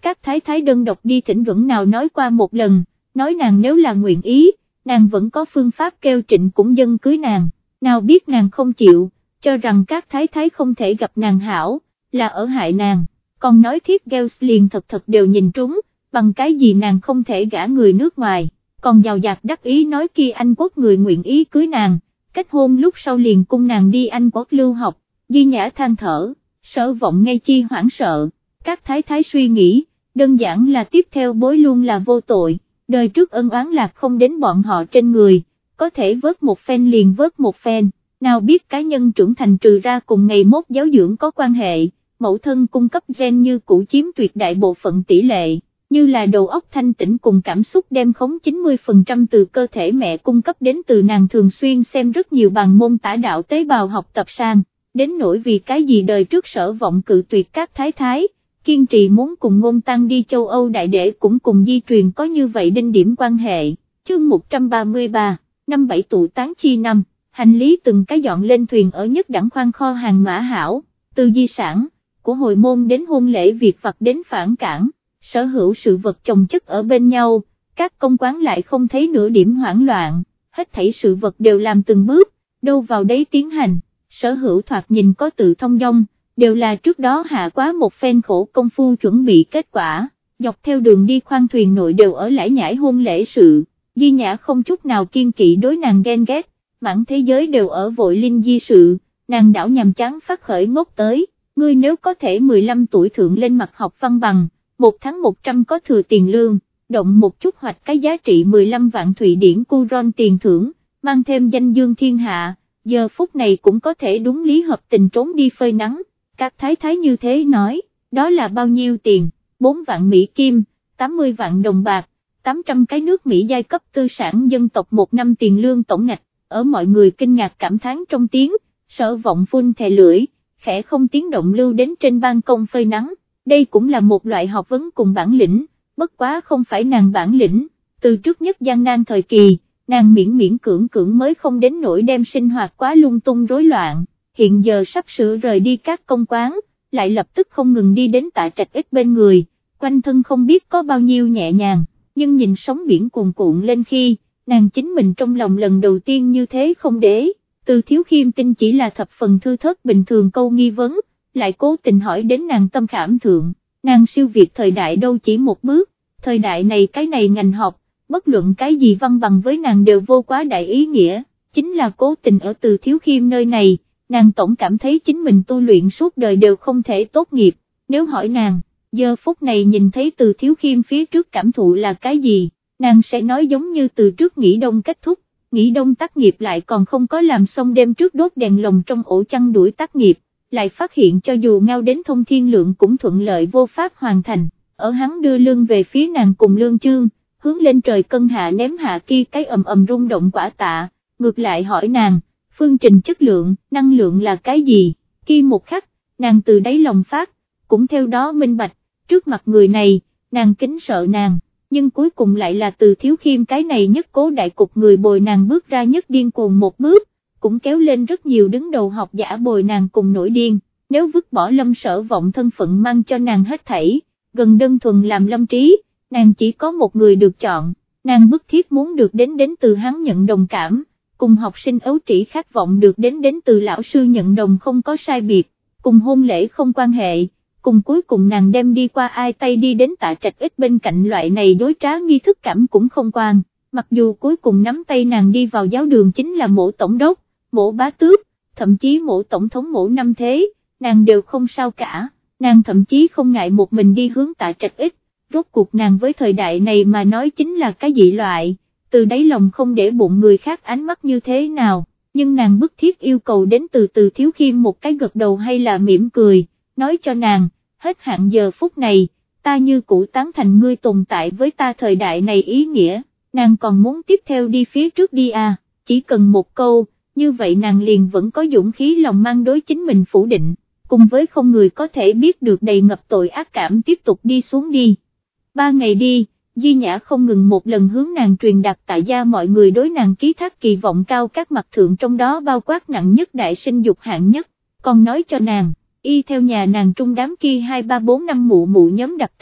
các thái thái đơn độc đi thỉnh Duẩn nào nói qua một lần, nói nàng nếu là nguyện ý, nàng vẫn có phương pháp kêu Trịnh cũng dâng cưới nàng, nào biết nàng không chịu, cho rằng các thái thái không thể gặp nàng hảo, là ở hại nàng, còn nói Thiết Gels liền thật thật đều nhìn trúng, bằng cái gì nàng không thể gả người nước ngoài, còn giàu dạt đắc ý nói kia Anh Quốc người nguyện ý cưới nàng, kết hôn lúc sau liền cung nàng đi Anh Quốc lưu học, Di Nhã than thở, Sở Vọng nghe chi hoảng sợ, các thái thái suy nghĩ, đơn giản là tiếp theo bối luôn là vô tội, đời trước ân oán lạc không đến bọn họ trên người, có thể vớt một phen liền vớt một phen, nào biết cá nhân trưởng thành trừ ra cùng ngày mốt giáo dưỡng có quan hệ, mẫu thân cung cấp gen như cũ chiếm tuyệt đại bộ phận tỷ lệ, như là đầu óc thanh tĩnh cùng cảm xúc đem khống chín mươi phần trăm từ cơ thể mẹ cung cấp đến từ nàng thường xuyên xem rất nhiều bằng môn tả đạo tế bào học tập sang, đến nỗi vì cái gì đời trước Sở Vọng cự tuyệt các thái thái, kiên trì muốn cùng Ngôn Tăng đi châu Âu đại để cũng cùng di truyền có như vậy đinh điểm quan hệ. Chương một trăm ba mươi ba, năm bảy tụ tán chi năm, hành lý từng cái dọn lên thuyền ở nhất đẳng khoang kho hàng mã hảo, từ di sản, của hồi môn đến hôn lễ việc vặt đến phản cảng, sở hữu sự vật chồng chất ở bên nhau, các công quán lại không thấy nửa điểm hoảng loạn, hết thảy sự vật đều làm từng bước, đâu vào đấy tiến hành, sở hữu thoạt nhìn có tự thông dong, đều là trước đó hạ quá một phen khổ công phu chuẩn bị kết quả, dọc theo đường đi khoang thuyền nội đều ở lải nhải hôn lễ sự, Di Nhã không chút nào kiên kỵ đối nàng ghen ghét, mãn thế giới đều ở vội linh di sự, nàng đảo nhằm chán phát khởi ngốc tới, ngươi nếu có thể mười lăm tuổi thượng lên mặt học văn bằng, một tháng một trăm có thừa tiền lương, động một chút hoạch cái giá trị mười lăm vạn Thụy Điển Curon tiền thưởng, mang thêm danh dương thiên hạ, giờ phút này cũng có thể đúng lý hợp tình trốn đi phơi nắng. Các thái thái như thế nói, đó là bao nhiêu tiền, bốn vạn Mỹ Kim, tám mươi vạn đồng bạc, tám trăm cái nước Mỹ giai cấp tư sản dân tộc một năm tiền lương tổng ngạch, ở mọi người kinh ngạc cảm thán trong tiếng, Sở Vọng phun thè lưỡi, khẽ không tiếng động lưu đến trên ban công phơi nắng, đây cũng là một loại học vấn cùng bản lĩnh, bất quá không phải nàng bản lĩnh, từ trước nhất gian nan thời kỳ, nàng miễn miễn cưỡng cưỡng mới không đến nỗi đem sinh hoạt quá lung tung rối loạn. Hiện giờ sắp sửa rời đi các công quán, lại lập tức không ngừng đi đến Tạ Trạch Ích bên người, quanh thân không biết có bao nhiêu nhẹ nhàng, nhưng nhìn sóng biển cuồn cuộn lên khi, nàng chính mình trong lòng lần đầu tiên như thế không để, Từ Thiếu Khiêm tin chỉ là thập phần thư thớt bình thường câu nghi vấn, lại cố tình hỏi đến nàng tâm khảm thượng, nàng siêu việt thời đại đâu chỉ một bước, thời đại này cái này ngành học, bất luận cái gì văn bằng với nàng đều vô quá đại ý nghĩa, chính là cố tình ở Từ Thiếu Khiêm nơi này. Nàng tổng cảm thấy chính mình tu luyện suốt đời đều không thể tốt nghiệp, nếu hỏi nàng, giờ phút này nhìn thấy Từ Thiếu Khiêm phía trước cảm thụ là cái gì, nàng sẽ nói giống như từ trước nghỉ đông kết thúc, nghỉ đông tác nghiệp lại còn không có làm xong đêm trước đốt đèn lồng trong ổ chăn đuổi tác nghiệp, lại phát hiện cho dù ngao đến thông thiên lượng cũng thuận lợi vô pháp hoàn thành, ở hắn đưa lưng về phía nàng cùng Lương Chương, hướng lên trời cân hạ ném hạ kia cái ầm ầm rung động quả tạ, ngược lại hỏi nàng, phương trình chất lượng, năng lượng là cái gì, khi một khắc, nàng từ đáy lòng phát, cũng theo đó minh bạch, trước mặt người này, nàng kính sợ nàng, nhưng cuối cùng lại là Từ Thiếu Khiêm cái này nhất cố đại cục người bồi nàng bước ra nhất điên cuồng một bước, cũng kéo lên rất nhiều đứng đầu học giả bồi nàng cùng nổi điên, nếu vứt bỏ Lâm Sở Vọng thân phận mang cho nàng hết thảy, gần đơn thuần làm Lâm Trí, nàng chỉ có một người được chọn, nàng bức thiết muốn được đến đến từ hắn nhận đồng cảm. Cùng học sinh ấu trĩ khát vọng được đến đến từ lão sư nhận đồng không có sai biệt, cùng hôn lễ không quan hệ, cùng cuối cùng nàng đem đi qua ai tay đi đến Tạ Trạch Ích bên cạnh loại này dối trá nghi thức cảm cũng không quan, mặc dù cuối cùng nắm tay nàng đi vào giáo đường chính là Mỗ Tổng đốc, Mỗ Bá Tước, thậm chí Mỗ Tổng thống Mỗ Năm Thế, nàng đều không sao cả, nàng thậm chí không ngại một mình đi hướng Tạ Trạch Ích, rốt cuộc nàng với thời đại này mà nói chính là cái dị loại. Từ đáy lòng không để bụng người khác ánh mắt như thế nào, nhưng nàng bức thiết yêu cầu đến từ Từ Thiếu Khiêm một cái gật đầu hay là mỉm cười, nói cho nàng, hết hạn giờ phút này, ta như cũ tán thành ngươi tồn tại với ta thời đại này ý nghĩa, nàng còn muốn tiếp theo đi phía trước đi à, chỉ cần một câu, như vậy nàng liền vẫn có dũng khí lòng mang đối chính mình phủ định, cùng với không người có thể biết được đầy ngập tội ác cảm tiếp tục đi xuống đi. Ba ngày đi, Di Nhã không ngừng một lần hướng nàng truyền đạt tại gia mọi người đối nàng ký thác kỳ vọng cao các mặt thượng trong đó bao quát nặng nhất đại sinh dục hạng nhất, còn nói cho nàng, y theo nhà nàng trung đám kia hai ba bốn năm mụ mụ nhóm đặc tính,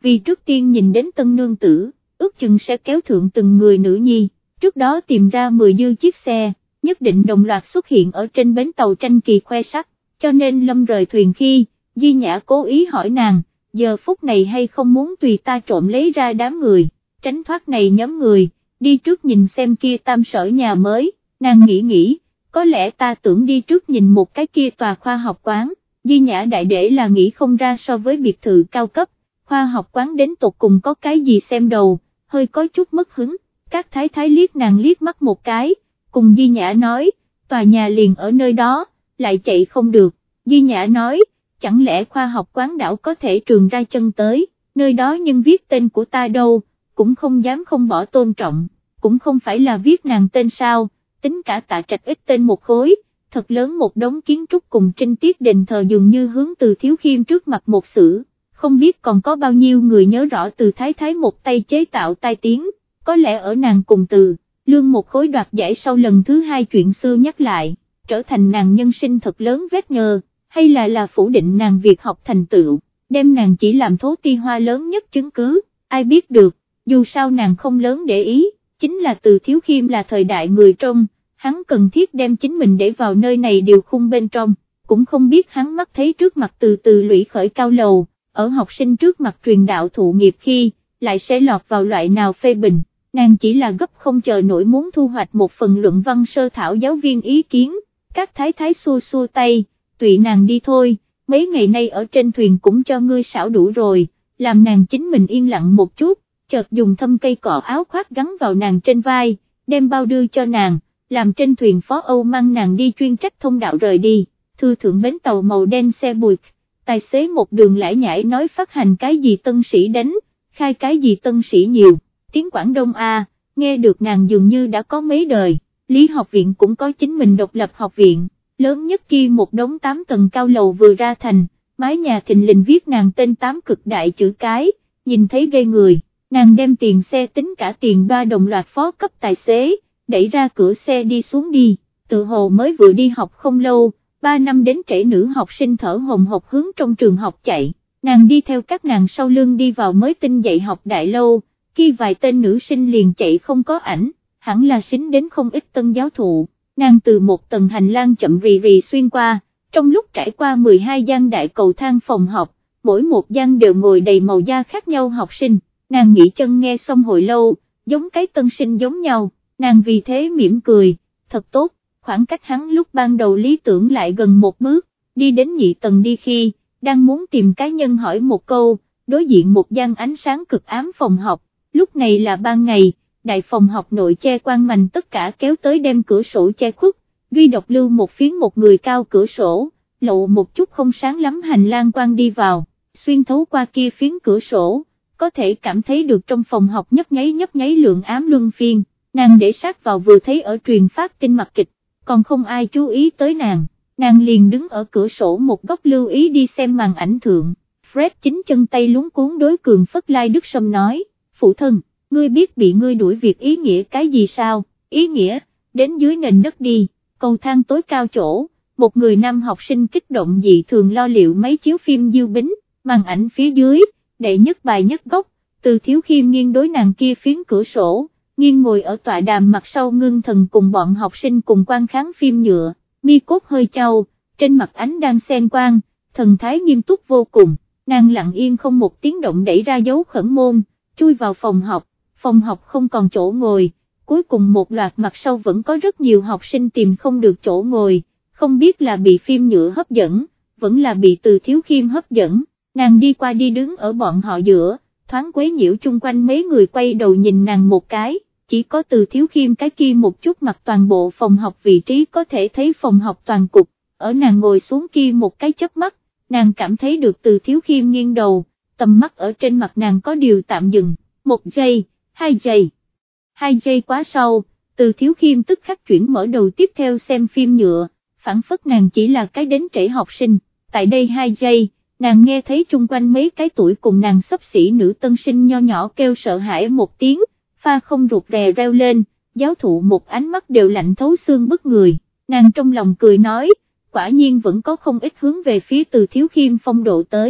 vì trước tiên nhìn đến tân nương tử, ước chừng sẽ kéo thượng từng người nữ nhi, trước đó tìm ra mười dư chiếc xe, nhất định đồng loạt xuất hiện ở trên bến tàu tranh kỳ khoe sắc, cho nên Lâm rời thuyền khi, Di Nhã cố ý hỏi nàng, giờ phút này hay không muốn tùy ta trộm lấy ra đám người, tránh thoát này nhóm người, đi trước nhìn xem kia tam sở nhà mới, nàng nghĩ nghĩ, có lẽ ta tưởng đi trước nhìn một cái kia tòa khoa học quán, Di Nhã đại để là nghĩ không ra so với biệt thự cao cấp, khoa học quán đến tột cùng có cái gì xem đầu, hơi có chút mất hứng, các thái thái liếc nàng liếc mắt một cái, cùng Di Nhã nói, tòa nhà liền ở nơi đó, lại chạy không được, Di Nhã nói, chẳng lẽ khoa học quán đảo có thể trường ra chân tới, nơi đó nhưng viết tên của ta đâu, cũng không dám không bỏ tôn trọng, cũng không phải là viết nàng tên sao, tính cả Tạ Trạch ít tên một khối, thật lớn một đống kiến trúc cùng trinh tiết đền thờ dường như hướng Từ Thiếu Khiêm trước mặt một sử, không biết còn có bao nhiêu người nhớ rõ Từ Thái Thái một tay chế tạo tai tiếng, có lẽ ở nàng cùng Từ Lương một khối đoạt giải sau lần thứ hai chuyện xưa nhắc lại, trở thành nàng nhân sinh thật lớn vết nhơ, hay là là phủ định nàng việc học thành tựu, đem nàng chỉ làm thố ti hoa lớn nhất chứng cứ, ai biết được, dù sao nàng không lớn để ý, chính là Từ Thiếu Khiêm là thời đại người trong, hắn cần thiết đem chính mình để vào nơi này điều khung bên trong, cũng không biết hắn mắt thấy trước mặt từ từ lũy khởi cao lầu, ở học sinh trước mặt truyền đạo thụ nghiệp khi, lại sẽ lọt vào loại nào phê bình, nàng chỉ là gấp không chờ nổi muốn thu hoạch một phần luận văn sơ thảo giáo viên ý kiến, các thái thái xua xua tay, tùy nàng đi thôi, mấy ngày nay ở trên thuyền cũng cho ngươi xảo đủ rồi, làm nàng chính mình yên lặng một chút, chợt dùng thâm cây cọ áo khoác gắn vào nàng trên vai, đem bao đưa cho nàng, làm trên thuyền Phó Âu mang nàng đi chuyên trách thông đạo rời đi, thư thượng bến tàu màu đen xe buýt, tài xế một đường lải nhải nói phát hành cái gì tân sĩ đánh, khai cái gì tân sĩ nhiều, tiếng Quảng Đông A, nghe được nàng dường như đã có mấy đời, Lý học viện cũng có chính mình độc lập học viện, lớn nhất kia một đống tám tầng cao lầu vừa ra thành, mái nhà thình lình viết nàng tên tám cực đại chữ cái, nhìn thấy gây người, nàng đem tiền xe tính cả tiền ba đồng loạt phó cấp tài xế, đẩy ra cửa xe đi xuống đi, tự hồ mới vừa đi học không lâu, ba năm đến trễ nữ học sinh thở hồng hộc hướng trong trường học chạy, nàng đi theo các nàng sau lưng đi vào mới tinh dạy học đại lâu, khi vài tên nữ sinh liền chạy không có ảnh, hẳn là xính đến không ít tân giáo thụ, nàng từ một tầng hành lang chậm rì rì xuyên qua, trong lúc trải qua mười hai gian đại cầu thang phòng học, mỗi một gian đều ngồi đầy màu da khác nhau học sinh, nàng nghỉ chân nghe xong hồi lâu, giống cái tân sinh giống nhau. Nàng vì thế mỉm cười, thật tốt, khoảng cách hắn lúc ban đầu lý tưởng lại gần một bước, đi đến nhị tầng đi khi, đang muốn tìm cá nhân hỏi một câu, đối diện một gian ánh sáng cực ám phòng học, lúc này là ban ngày, đại phòng học nội che quang mành tất cả kéo tới đem cửa sổ che khuất, duy độc lưu một phiến một người cao cửa sổ, lộ một chút không sáng lắm hành lang quang đi vào, xuyên thấu qua kia phiến cửa sổ, có thể cảm thấy được trong phòng học nhấp nháy nhấp nháy lượng ám luân phiên. Nàng để sát vào vừa thấy ở truyền phát tin mặt kịch, còn không ai chú ý tới nàng, nàng liền đứng ở cửa sổ một góc lưu ý đi xem màn ảnh thượng, Fred chính chân tay luống cuốn đối Cường Phất Lai Đức Sâm nói, phụ thân, ngươi biết bị ngươi đuổi việc ý nghĩa cái gì sao, ý nghĩa, đến dưới nền đất đi, cầu thang tối cao chỗ, một người nam học sinh kích động dị thường lo liệu máy chiếu phim Diêu Bính, màn ảnh phía dưới, đệ nhất bài nhất góc, Từ Thiếu Khiêm nghiêng đối nàng kia phiến cửa sổ, nghiêng ngồi ở tọa đàm mặt sau ngưng thần cùng bọn học sinh cùng quan khán phim nhựa, mi cốt hơi trao, trên mặt ánh đang xen quang, thần thái nghiêm túc vô cùng, nàng lặng yên không một tiếng động đẩy ra dấu khẩn môn, chui vào phòng học, phòng học không còn chỗ ngồi, cuối cùng một loạt mặt sau vẫn có rất nhiều học sinh tìm không được chỗ ngồi, không biết là bị phim nhựa hấp dẫn, vẫn là bị Từ Thiếu Khiêm hấp dẫn, nàng đi qua đi đứng ở bọn họ giữa, thoáng quấy nhiễu chung quanh mấy người quay đầu nhìn nàng một cái, chỉ có Từ Thiếu Khiêm cái kia một chút mặt toàn bộ phòng học vị trí có thể thấy phòng học toàn cục, ở nàng ngồi xuống kia một cái chớp mắt, nàng cảm thấy được Từ Thiếu Khiêm nghiêng đầu, tầm mắt ở trên mặt nàng có điều tạm dừng, một giây, hai giây, hai giây quá sau, Từ Thiếu Khiêm tức khắc chuyển mở đầu tiếp theo xem phim nhựa, phản phất nàng chỉ là cái đến trễ học sinh, tại đây hai giây, nàng nghe thấy chung quanh mấy cái tuổi cùng nàng xấp xỉ nữ tân sinh nho nhỏ kêu sợ hãi một tiếng, pha không rụt rè reo lên, giáo thụ một ánh mắt đều lạnh thấu xương bức người, nàng trong lòng cười nói, quả nhiên vẫn có không ít hướng về phía Từ Thiếu Khiêm phong độ tới,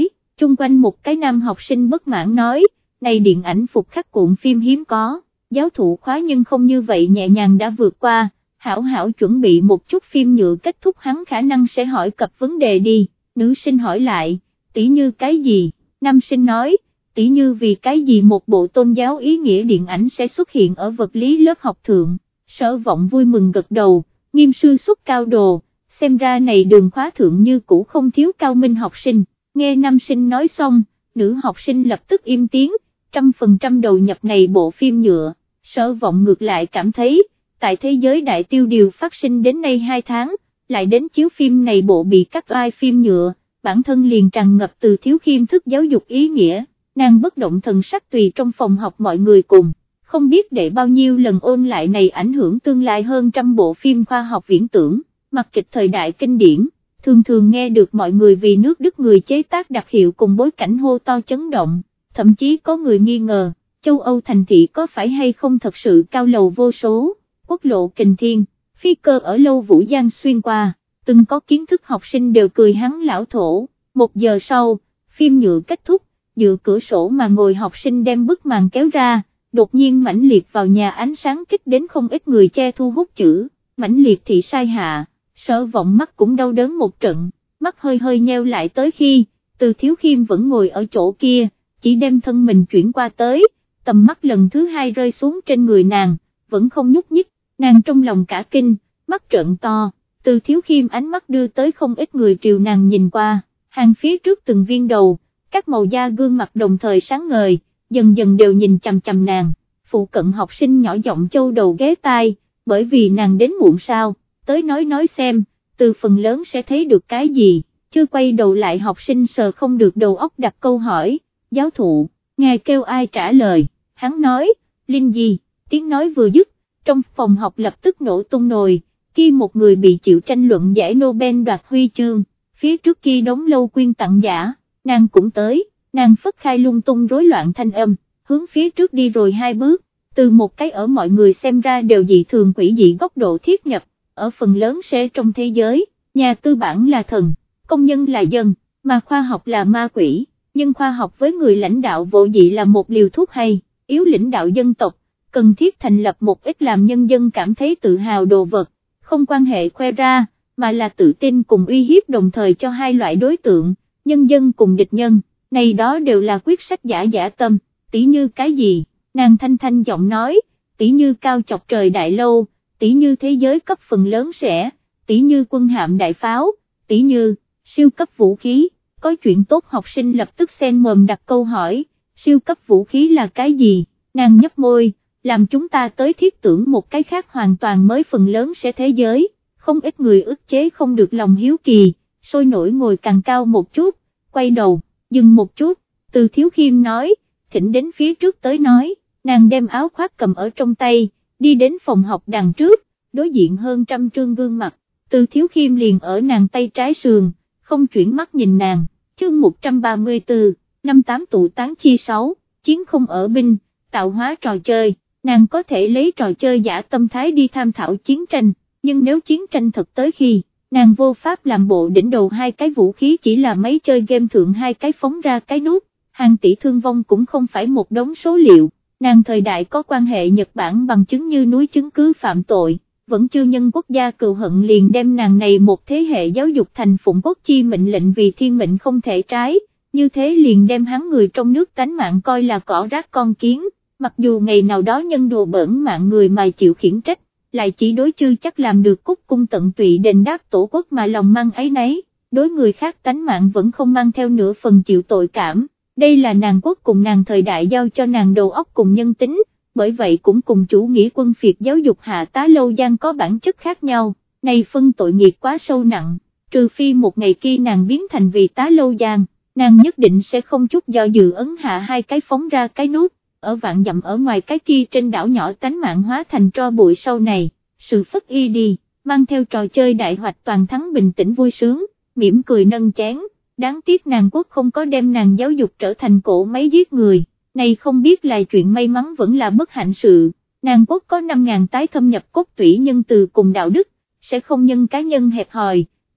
chung quanh một cái nam học sinh bất mãn nói, này điện ảnh phục khắc cuộn phim hiếm có, giáo thụ khóa nhưng không như vậy nhẹ nhàng đã vượt qua, hảo hảo chuẩn bị một chút phim nhựa kết thúc hắn khả năng sẽ hỏi cập vấn đề đi, nữ sinh hỏi lại, tỉ như cái gì, nam sinh nói, tỉ như vì cái gì một bộ tôn giáo ý nghĩa điện ảnh sẽ xuất hiện ở vật lý lớp học thượng, Sở Vọng vui mừng gật đầu, Nghiêm sư xuất cao đồ, xem ra này đường khóa thượng như cũ không thiếu cao minh học sinh, nghe nam sinh nói xong, nữ học sinh lập tức im tiếng, trăm phần trăm đầu nhập này bộ phim nhựa, Sở Vọng ngược lại cảm thấy, tại thế giới đại tiêu điều phát sinh đến nay hai tháng, lại đến chiếu phim này bộ bị cắt oai phim nhựa, bản thân liền tràn ngập từ thiếu khiêm thức giáo dục ý nghĩa, nàng bất động thần sắc tùy trong phòng học mọi người cùng, không biết để bao nhiêu lần ôn lại này ảnh hưởng tương lai hơn trăm bộ phim khoa học viễn tưởng, mặt kịch thời đại kinh điển, thường thường nghe được mọi người vì nước Đức người chế tác đặc hiệu cùng bối cảnh hô to chấn động, thậm chí có người nghi ngờ, châu Âu thành thị có phải hay không thật sự cao lầu vô số, quốc lộ kình thiên, phi cơ ở lâu Vũ Giang xuyên qua, từng có kiến thức học sinh đều cười hắn lão thổ, một giờ sau, phim nhựa kết thúc, dựa cửa sổ mà ngồi học sinh đem bức màn kéo ra, đột nhiên mãnh liệt vào nhà ánh sáng kích đến không ít người che thu hút chữ, mãnh liệt thị sai hạ, Sở Vọng mắt cũng đau đớn một trận, mắt hơi hơi nheo lại tới khi, Từ Thiếu Khiêm vẫn ngồi ở chỗ kia, chỉ đem thân mình chuyển qua tới, tầm mắt lần thứ hai rơi xuống trên người nàng, vẫn không nhúc nhích, nàng trong lòng cả kinh, mắt trợn to, Từ Thiếu Khiêm ánh mắt đưa tới không ít người triều nàng nhìn qua, hàng phía trước từng viên đầu, các màu da gương mặt đồng thời sáng ngời, dần dần đều nhìn chằm chằm nàng, phụ cận học sinh nhỏ giọng châu đầu ghé tai, bởi vì nàng đến muộn sao, tới nói nói xem, từ phần lớn sẽ thấy được cái gì, chưa quay đầu lại học sinh sờ không được đầu óc đặt câu hỏi, giáo thụ, ngài kêu ai trả lời, hắn nói, Linh gì, tiếng nói vừa dứt, trong phòng học lập tức nổ tung nồi, kia một người bị chịu tranh luận giải Nobel đoạt huy chương, phía trước kia đống lâu quyên tặng giả, nàng cũng tới, nàng phất khai lung tung rối loạn thanh âm, hướng phía trước đi rồi hai bước, từ một cái ở mọi người xem ra đều dị thường quỷ dị góc độ thiết nhập, ở phần lớn sẽ trong thế giới, nhà tư bản là thần, công nhân là dân, mà khoa học là ma quỷ, nhưng khoa học với người lãnh đạo vô dị là một liều thuốc hay, yếu lãnh đạo dân tộc, cần thiết thành lập một ít làm nhân dân cảm thấy tự hào đồ vật, không quan hệ khoe ra, mà là tự tin cùng uy hiếp đồng thời cho hai loại đối tượng, nhân dân cùng địch nhân, này đó đều là quyết sách giả giả tâm, tỉ như cái gì, nàng thanh thanh giọng nói, tỉ như cao chọc trời đại lâu, tỉ như thế giới cấp phần lớn sẽ, tỉ như quân hạm đại pháo, tỉ như, siêu cấp vũ khí, có chuyện tốt học sinh lập tức xen mồm đặt câu hỏi, siêu cấp vũ khí là cái gì, nàng nhấp môi, làm chúng ta tới thiết tưởng một cái khác hoàn toàn mới phần lớn sẽ thế giới, không ít người ức chế không được lòng hiếu kỳ, sôi nổi ngồi càng cao một chút, quay đầu, dừng một chút, Từ Thiếu Khiêm nói, thỉnh đến phía trước tới nói, nàng đem áo khoác cầm ở trong tay, đi đến phòng học đằng trước, đối diện hơn trăm trương gương mặt, Từ Thiếu Khiêm liền ở nàng tay trái sườn, không chuyển mắt nhìn nàng, chương một trăm ba mươi tư, năm tám tụ tán chia sáu, chiến không ở binh, tạo hóa trò chơi, nàng có thể lấy trò chơi giả tâm thái đi tham thảo chiến tranh, nhưng nếu chiến tranh thật tới khi, nàng vô pháp làm bộ đỉnh đầu hai cái vũ khí chỉ là máy chơi game thượng hai cái phóng ra cái nút, hàng tỷ thương vong cũng không phải một đống số liệu, nàng thời đại có quan hệ Nhật Bản bằng chứng như núi chứng cứ phạm tội, vẫn chưa nhân quốc gia cừu hận liền đem nàng này một thế hệ giáo dục thành phụng quốc chi mệnh lệnh vì thiên mệnh không thể trái, như thế liền đem hắn người trong nước tánh mạng coi là cỏ rác con kiến, mặc dù ngày nào đó nhân đùa bỡn mạng người mà chịu khiển trách, lại chỉ đối chưa chắc làm được cúc cung tận tụy đền đáp tổ quốc mà lòng mang ấy nấy, đối người khác tánh mạng vẫn không mang theo nửa phần chịu tội cảm, đây là nàng quốc cùng nàng thời đại giao cho nàng đầu óc cùng nhân tính, bởi vậy cũng cùng chủ nghĩa quân phiệt giáo dục hạ tá Lâu Giang có bản chất khác nhau, này phân tội nghiệp quá sâu nặng, trừ phi một ngày kia nàng biến thành vì tá Lâu Giang, nàng nhất định sẽ không chút do dự ấn hạ hai cái phóng ra cái nút, ở vạn dặm ở ngoài cái kia trên đảo nhỏ tánh mạng hóa thành tro bụi sau này, sự phất y đi, mang theo trò chơi đại hoạch toàn thắng bình tĩnh vui sướng, mỉm cười nâng chén, đáng tiếc nàng quốc không có đem nàng giáo dục trở thành cỗ máy giết người, này không biết là chuyện may mắn vẫn là bất hạnh sự, nàng quốc có năm ngàn tái thâm nhập cốt tủy nhân từ cùng đạo đức, sẽ không nhân cá nhân hẹp hòi,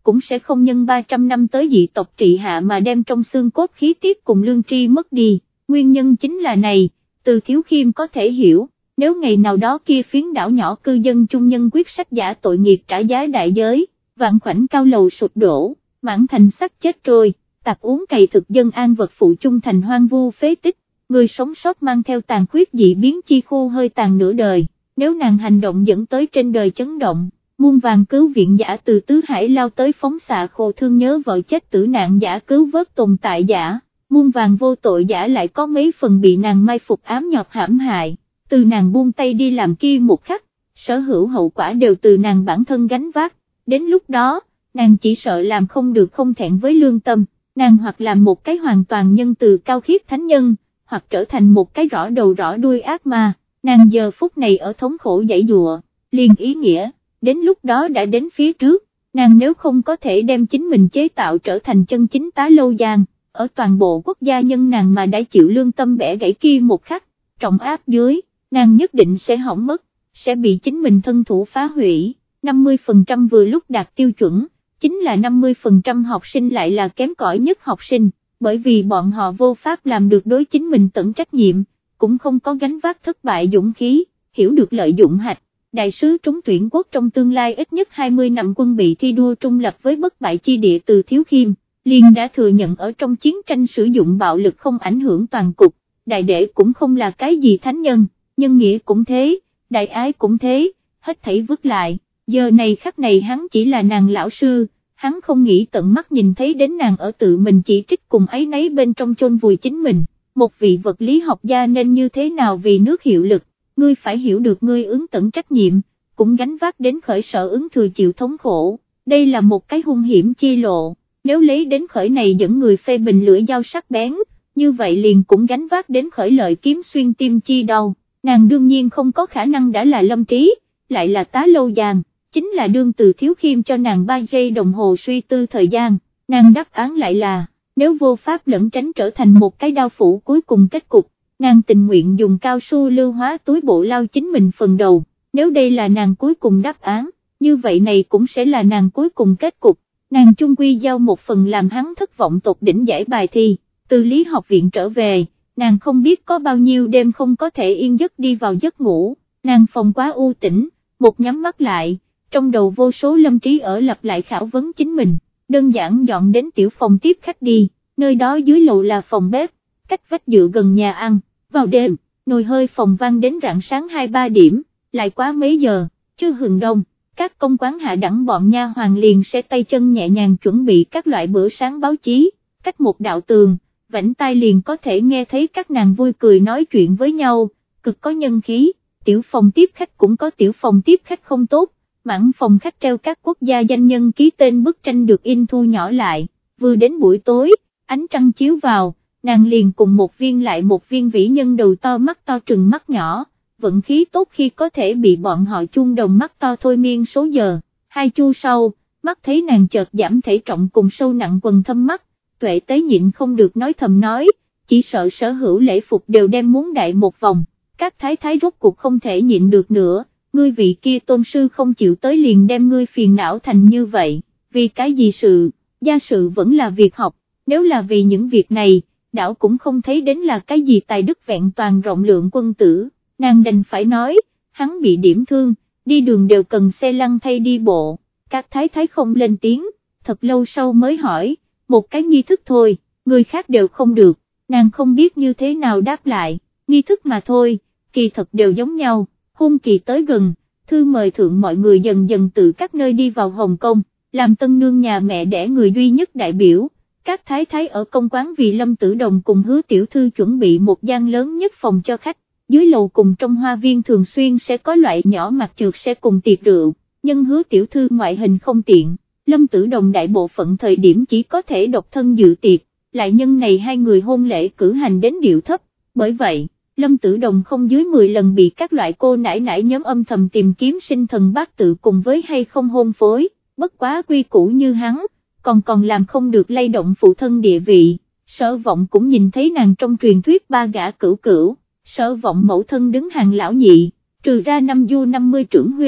cũng sẽ không nhân ba trăm năm tới dị tộc trị hạ mà đem trong xương cốt khí tiết cùng lương tri mất đi, nguyên nhân chính là này, Từ Thiếu Khiêm có thể hiểu, nếu ngày nào đó kia phiến đảo nhỏ cư dân chung nhân quyết sách giả tội nghiệp trả giá đại giới, vạn khoảnh cao lầu sụp đổ, mãn thành sắc chết trôi, tạp uống cày thực dân an vật phụ chung thành hoang vu phế tích, người sống sót mang theo tàn khuyết dị biến chi khu hơi tàn nửa đời, nếu nàng hành động dẫn tới trên đời chấn động, muôn vàng cứu viện giả từ tứ hải lao tới phóng xạ khổ thương nhớ vợ chết tử nạn giả cứu vớt tồn tại giả, muôn vàng vô tội giả lại có mấy phần bị nàng mai phục ám nhọt hãm hại, từ nàng buông tay đi làm kia một khắc, sở hữu hậu quả đều từ nàng bản thân gánh vác, đến lúc đó, nàng chỉ sợ làm không được không thẹn với lương tâm, nàng hoặc làm một cái hoàn toàn nhân từ cao khiết thánh nhân, hoặc trở thành một cái rõ đầu rõ đuôi ác ma, nàng giờ phút này ở thống khổ dãy dụa, liền ý nghĩa, đến lúc đó đã đến phía trước, nàng nếu không có thể đem chính mình chế tạo trở thành chân chính tá lâu giang, ở toàn bộ quốc gia nhân nàng mà đã chịu lương tâm bẻ gãy kia một khắc, trọng áp dưới, nàng nhất định sẽ hỏng mất, sẽ bị chính mình thân thủ phá hủy, năm mươi phần trăm vừa lúc đạt tiêu chuẩn, chính là năm mươi phần trăm học sinh lại là kém cỏi nhất học sinh, bởi vì bọn họ vô pháp làm được đối chính mình tận trách nhiệm, cũng không có gánh vác thất bại dũng khí, hiểu được lợi dụng hạch. Đại sứ trúng tuyển quốc trong tương lai ít nhất hai mươi năm quân bị thi đua trung lập với bất bại chi địa Từ Thiếu Khiêm, liền đã thừa nhận ở trong chiến tranh sử dụng bạo lực không ảnh hưởng toàn cục, đại đệ cũng không là cái gì thánh nhân, nhân nghĩa cũng thế, đại ái cũng thế, hết thảy vứt lại, giờ này khắc này hắn chỉ là nàng lão sư, hắn không nghĩ tận mắt nhìn thấy đến nàng ở tự mình chỉ trích cùng ấy nấy bên trong chôn vùi chính mình, một vị vật lý học gia nên như thế nào vì nước hiệu lực. Ngươi phải hiểu được ngươi ứng tận trách nhiệm, cũng gánh vác đến khởi sở ứng thừa chịu thống khổ, đây là một cái hung hiểm chi lộ, nếu lấy đến khởi này dẫn người phê bình lưỡi dao sắc bén, như vậy liền cũng gánh vác đến khởi lợi kiếm xuyên tim chi đau, nàng đương nhiên không có khả năng đã là Lâm Trí, lại là tá lâu giang, chính là đương Từ Thiếu Khiêm cho nàng ba giây đồng hồ suy tư thời gian, nàng đáp án lại là, nếu vô pháp lẫn tránh trở thành một cái đao phủ cuối cùng kết cục. Nàng tình nguyện dùng cao su lưu hóa túi bộ lao chính mình phần đầu, nếu đây là nàng cuối cùng đáp án, như vậy này cũng sẽ là nàng cuối cùng kết cục, nàng chung quy giao một phần làm hắn thất vọng tột đỉnh giải bài thi, từ lý học viện trở về, nàng không biết có bao nhiêu đêm không có thể yên giấc đi vào giấc ngủ, nàng phòng quá u tĩnh, một nhắm mắt lại, trong đầu vô số Lâm Trí ở lặp lại khảo vấn chính mình, đơn giản dọn đến tiểu phòng tiếp khách đi, nơi đó dưới lầu là phòng bếp, cách vách dựa gần nhà ăn, vào đêm, nồi hơi phòng vang đến rạng sáng hai ba điểm, lại quá mấy giờ, chưa hừng đông, các công quán hạ đẳng bọn nha hoàn liền sẽ tay chân nhẹ nhàng chuẩn bị các loại bữa sáng báo chí, cách một đạo tường, vảnh tai liền có thể nghe thấy các nàng vui cười nói chuyện với nhau, cực có nhân khí, tiểu phòng tiếp khách cũng có tiểu phòng tiếp khách không tốt, mãn phòng khách treo các quốc gia danh nhân ký tên bức tranh được in thu nhỏ lại, vừa đến buổi tối, ánh trăng chiếu vào, nàng liền cùng một viên lại một viên vĩ nhân đầu to mắt to trừng mắt nhỏ, vận khí tốt khi có thể bị bọn họ chuông đồng mắt to thôi miên số giờ, hai chu sau, mắt thấy nàng chợt giảm thể trọng cùng sâu nặng quần thâm mắt, Tuệ Tế nhịn không được nói thầm nói, chỉ sợ sở hữu lễ phục đều đem muốn đại một vòng, các thái thái rốt cuộc không thể nhịn được nữa, ngươi vị kia tôn sư không chịu tới liền đem ngươi phiền não thành như vậy, vì cái gì sự, gia sự vẫn là việc học, nếu là vì những việc này, đảo cũng không thấy đến là cái gì tài đức vẹn toàn rộng lượng quân tử, nàng đành phải nói, hắn bị điểm thương, đi đường đều cần xe lăn thay đi bộ, các thái thái không lên tiếng, thật lâu sau mới hỏi, một cái nghi thức thôi, người khác đều không được, nàng không biết như thế nào đáp lại, nghi thức mà thôi, kỳ thật đều giống nhau, hôn kỳ tới gần, thư mời thượng mọi người dần dần từ các nơi đi vào Hồng Kông, làm tân nương nhà mẹ đẻ người duy nhất đại biểu. Các thái thái ở công quán vì Lâm Tử Đồng cùng Hứa Tiểu Thư chuẩn bị một gian lớn nhất phòng cho khách, dưới lầu cùng trong hoa viên thường xuyên sẽ có loại nhỏ mặt trượt sẽ cùng tiệc rượu, nhưng Hứa Tiểu Thư ngoại hình không tiện, Lâm Tử Đồng đại bộ phận thời điểm chỉ có thể độc thân dự tiệc, lại nhân này hai người hôn lễ cử hành đến điệu thấp, bởi vậy, Lâm Tử Đồng không dưới mười lần bị các loại cô nải nải nhóm âm thầm tìm kiếm sinh thần bát tự cùng với hay không hôn phối, bất quá quy củ như hắn. Còn còn làm không được lay động phụ thân địa vị, Sở Vọng cũng nhìn thấy nàng trong truyền thuyết ba gã cửu cửu, Sở Vọng mẫu thân đứng hàng lão nhị, trừ ra năm du năm mươi trưởng huynh,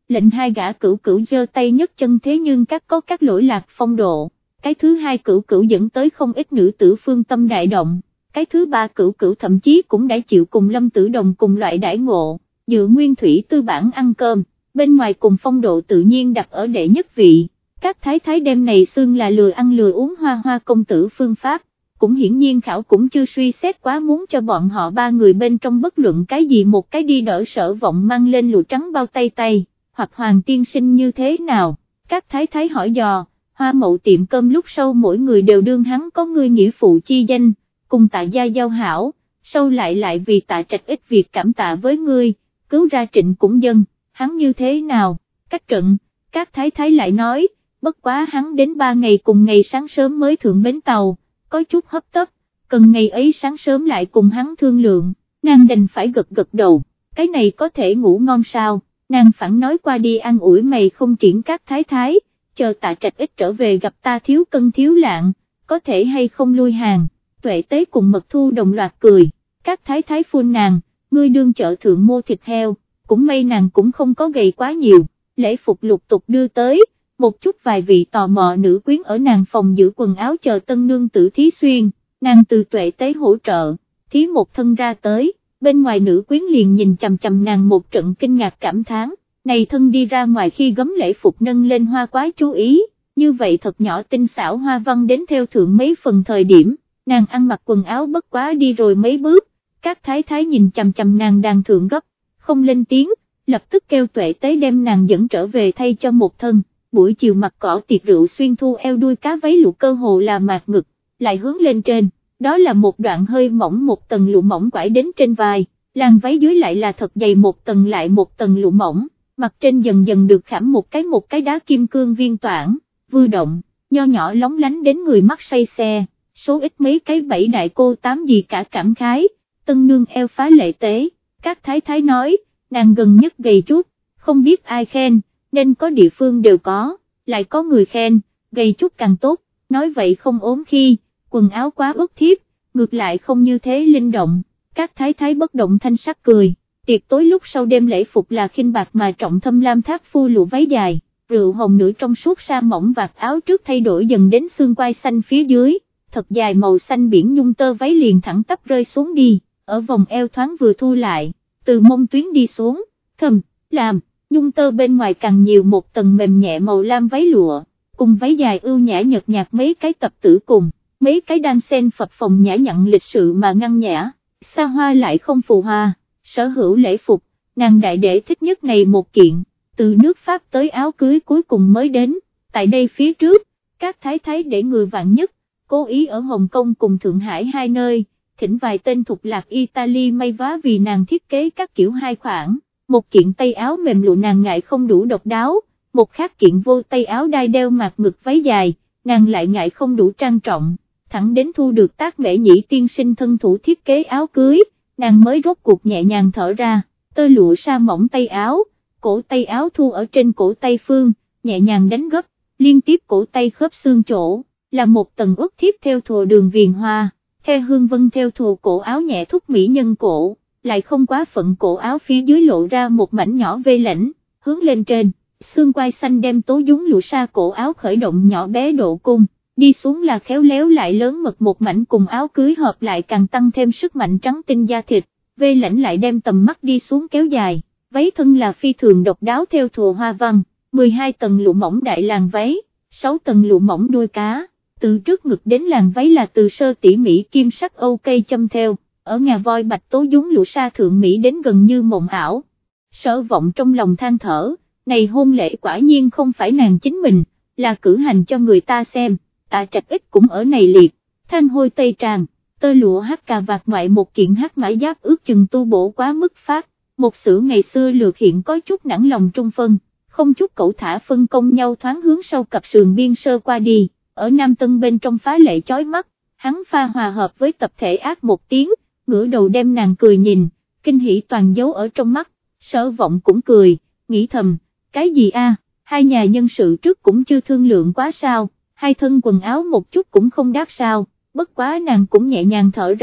lệnh hai gã cửu cửu giơ tay nhấc chân thế nhưng các có các lỗi lạc phong độ. Cái thứ hai cửu cửu dẫn tới không ít nữ tử phương tâm đại động, cái thứ ba cửu cửu thậm chí cũng đã chịu cùng Lâm Tử Đồng cùng loại đãi ngộ, dựa nguyên thủy tư bản ăn cơm, bên ngoài cùng phong độ tự nhiên đặt ở đệ nhất vị. Các thái thái đêm này xương là lừa ăn lừa uống hoa hoa công tử phương pháp, cũng hiển nhiên Khảo cũng chưa suy xét quá muốn cho bọn họ ba người bên trong bất luận cái gì một cái đi đỡ Sở Vọng mang lên lụa trắng bao tay tay, hoặc Hoàng tiên sinh như thế nào, các thái thái hỏi dò. Hoa Mậu tiệm cơm lúc sau mỗi người đều đương hắn có người nghĩa phụ chi danh, cùng Tạ gia giao hảo, sau lại lại vì Tạ Trạch ít việc cảm tạ với ngươi, cứu ra Trịnh cũng dân, hắn như thế nào, cách trận, các thái thái lại nói, bất quá hắn đến ba ngày cùng ngày sáng sớm mới thượng bến tàu, có chút hấp tấp, cần ngày ấy sáng sớm lại cùng hắn thương lượng, nàng đành phải gật gật đầu, cái này có thể ngủ ngon sao, nàng phản nói qua đi an ủi mày không triển các thái thái, chờ Tạ Trạch ít trở về gặp ta thiếu cân thiếu lạng, có thể hay không lui hàng. Tuệ Tế cùng Mật Thu đồng loạt cười, các thái thái phun nàng, ngươi đương chợ thượng mua thịt heo, cũng may nàng cũng không có gầy quá nhiều, lễ phục lục tục đưa tới, một chút vài vị tò mò nữ quyến ở nàng phòng giữ quần áo chờ tân nương tử thí xuyên, nàng từ Tuệ Tế hỗ trợ, thí một thân ra tới, bên ngoài nữ quyến liền nhìn chằm chằm nàng một trận kinh ngạc cảm thán. Này thân đi ra ngoài khi gấm lễ phục nâng lên hoa quá chú ý, như vậy thật nhỏ tinh xảo hoa văn đến theo thượng mấy phần thời điểm, nàng ăn mặc quần áo bất quá đi rồi mấy bước, các thái thái nhìn chằm chằm nàng đang thượng gấp, không lên tiếng, lập tức kêu Tuệ Tế đem nàng dẫn trở về thay cho một thân, buổi chiều mặc cỏ tiệc rượu xuyên thu eo đuôi cá váy lụa cơ hồ là mạt ngực, lại hướng lên trên, đó là một đoạn hơi mỏng một tầng lụa mỏng quải đến trên vai, làn váy dưới lại là thật dày một tầng lại một tầng lụa mỏng. Mặt trên dần dần được khảm một cái một cái đá kim cương viên toản, vừa động, nho nhỏ lóng lánh đến người mắt say xe, số ít mấy cái bảy đại cô tám gì cả cảm khái, tân nương eo phá lệ tế, các thái thái nói, nàng gần nhất gầy chút, không biết ai khen, nên có địa phương đều có, lại có người khen, gầy chút càng tốt, nói vậy không ốm khi, quần áo quá ướt thiếp, ngược lại không như thế linh động, các thái thái bất động thanh sắc cười. Tiệc tối lúc sau đêm lễ phục là khinh bạc mà trọng thâm lam thác phu lụa váy dài, rượu hồng nửa trong suốt sa mỏng vạt áo trước thay đổi dần đến xương quai xanh phía dưới, thật dài màu xanh biển nhung tơ váy liền thẳng tắp rơi xuống đi, ở vòng eo thoáng vừa thu lại, từ mông tuyến đi xuống, thầm, làm, nhung tơ bên ngoài càng nhiều một tầng mềm nhẹ màu lam váy lụa, cùng váy dài ưu nhã nhợt nhạt mấy cái tập tử cùng, mấy cái đan sen phập phồng nhã nhặn lịch sự mà ngăn nhã, xa hoa lại không phù hoa. Sở hữu lễ phục, nàng đại đệ thích nhất này một kiện, từ nước Pháp tới áo cưới cuối cùng mới đến, tại đây phía trước, các thái thái để người vạn nhất, cố ý ở Hồng Kông cùng Thượng Hải hai nơi, thỉnh vài tên thuộc lạc Italy may vá vì nàng thiết kế các kiểu hai khoản, một kiện tay áo mềm lụa nàng ngại không đủ độc đáo, một khác kiện vô tay áo đai đeo mạc ngực váy dài, nàng lại ngại không đủ trang trọng, thẳng đến thu được Tác Mễ Nhĩ tiên sinh thân thủ thiết kế áo cưới. Nàng mới rốt cuộc nhẹ nhàng thở ra, tơ lụa sa mỏng tay áo, cổ tay áo thu ở trên cổ tay phương, nhẹ nhàng đánh gấp, liên tiếp cổ tay khớp xương chỗ, là một tầng ướt thiếp theo thùa đường viền hoa, theo hương vân theo thùa cổ áo nhẹ thúc mỹ nhân cổ, lại không quá phận cổ áo phía dưới lộ ra một mảnh nhỏ vê lãnh, hướng lên trên, xương quai xanh đem tố dúng lụa sa cổ áo khởi động nhỏ bé độ cung. Đi xuống là khéo léo lại lớn mật một mảnh cùng áo cưới hợp lại càng tăng thêm sức mạnh trắng tinh da thịt, vê lãnh lại đem tầm mắt đi xuống kéo dài, váy thân là phi thường độc đáo theo thùa hoa văn, mười hai tầng lụa mỏng đại làn váy, sáu tầng lụa mỏng đuôi cá, từ trước ngực đến làn váy là từ sơ tỉ mỉ kim sắc ok châm theo, ở ngà voi bạch tố dúng lụa sa thượng mỹ đến gần như mộng ảo. Sở Vọng trong lòng than thở, này hôn lễ quả nhiên không phải nàng chính mình, là cử hành cho người ta xem. Tạ Trạch ít cũng ở này liệt, thanh hôi tây tràng, tơ lụa hát cà vạt ngoại một kiện hát mã giáp ước chừng tu bổ quá mức phát, một xưởng ngày xưa lược hiện có chút nản lòng trung phân, không chút cẩu thả phân công nhau thoáng hướng sau cặp sườn biên sơ qua đi, ở Nam Tân bên trong phá lệ chói mắt, hắn pha hòa hợp với tập thể ác một tiếng, ngửa đầu đem nàng cười nhìn, kinh hỉ toàn dấu ở trong mắt, Sở Vọng cũng cười, nghĩ thầm, cái gì a, hai nhà nhân sự trước cũng chưa thương lượng quá sao. Hai thân quần áo một chút cũng không đáp sao, bất quá nàng cũng nhẹ nhàng thở ra,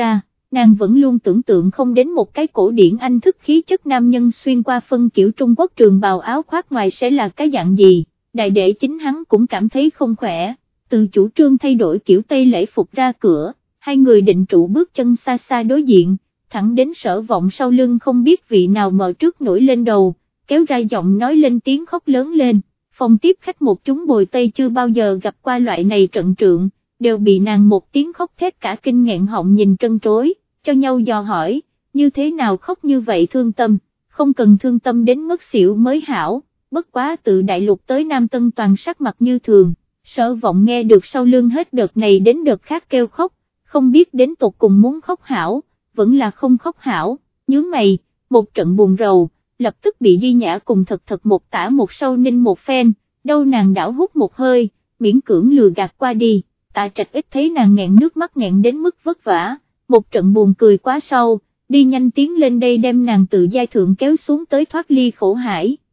nàng vẫn luôn tưởng tượng không đến một cái cổ điển anh thức khí chất nam nhân xuyên qua phân kiểu Trung Quốc trường bào áo khoác ngoài sẽ là cái dạng gì. Đại đệ chính hắn cũng cảm thấy không khỏe, từ chủ trương thay đổi kiểu Tây lễ phục ra cửa, hai người định trụ bước chân xa xa đối diện, thẳng đến Sở Vọng sau lưng không biết vị nào mở trước nổi lên đầu, kéo ra giọng nói lên tiếng khóc lớn lên. Phòng tiếp khách một chúng bồi Tây chưa bao giờ gặp qua loại này trận trượng, đều bị nàng một tiếng khóc thét cả kinh nghẹn họng nhìn trân trối, cho nhau dò hỏi, như thế nào khóc như vậy thương tâm, không cần thương tâm đến ngất xỉu mới hảo, bất quá từ đại lục tới Nam Tân toàn sắc mặt như thường. Sở Vọng nghe được sau lưng hết đợt này đến đợt khác kêu khóc, không biết đến tột cùng muốn khóc hảo, vẫn là không khóc hảo, nhướng mày, một trận buồn rầu, lập tức bị Di Nhã cùng thật thật một tả một sâu ninh một phen, đâu nàng đảo hút một hơi, miễn cưỡng lừa gạt qua đi. Tạ Trạch ít thấy nàng nghẹn nước mắt nghẹn đến mức vất vả, một trận buồn cười quá sâu, đi nhanh tiến lên đây đem nàng tự giai thượng kéo xuống tới thoát ly khổ hải.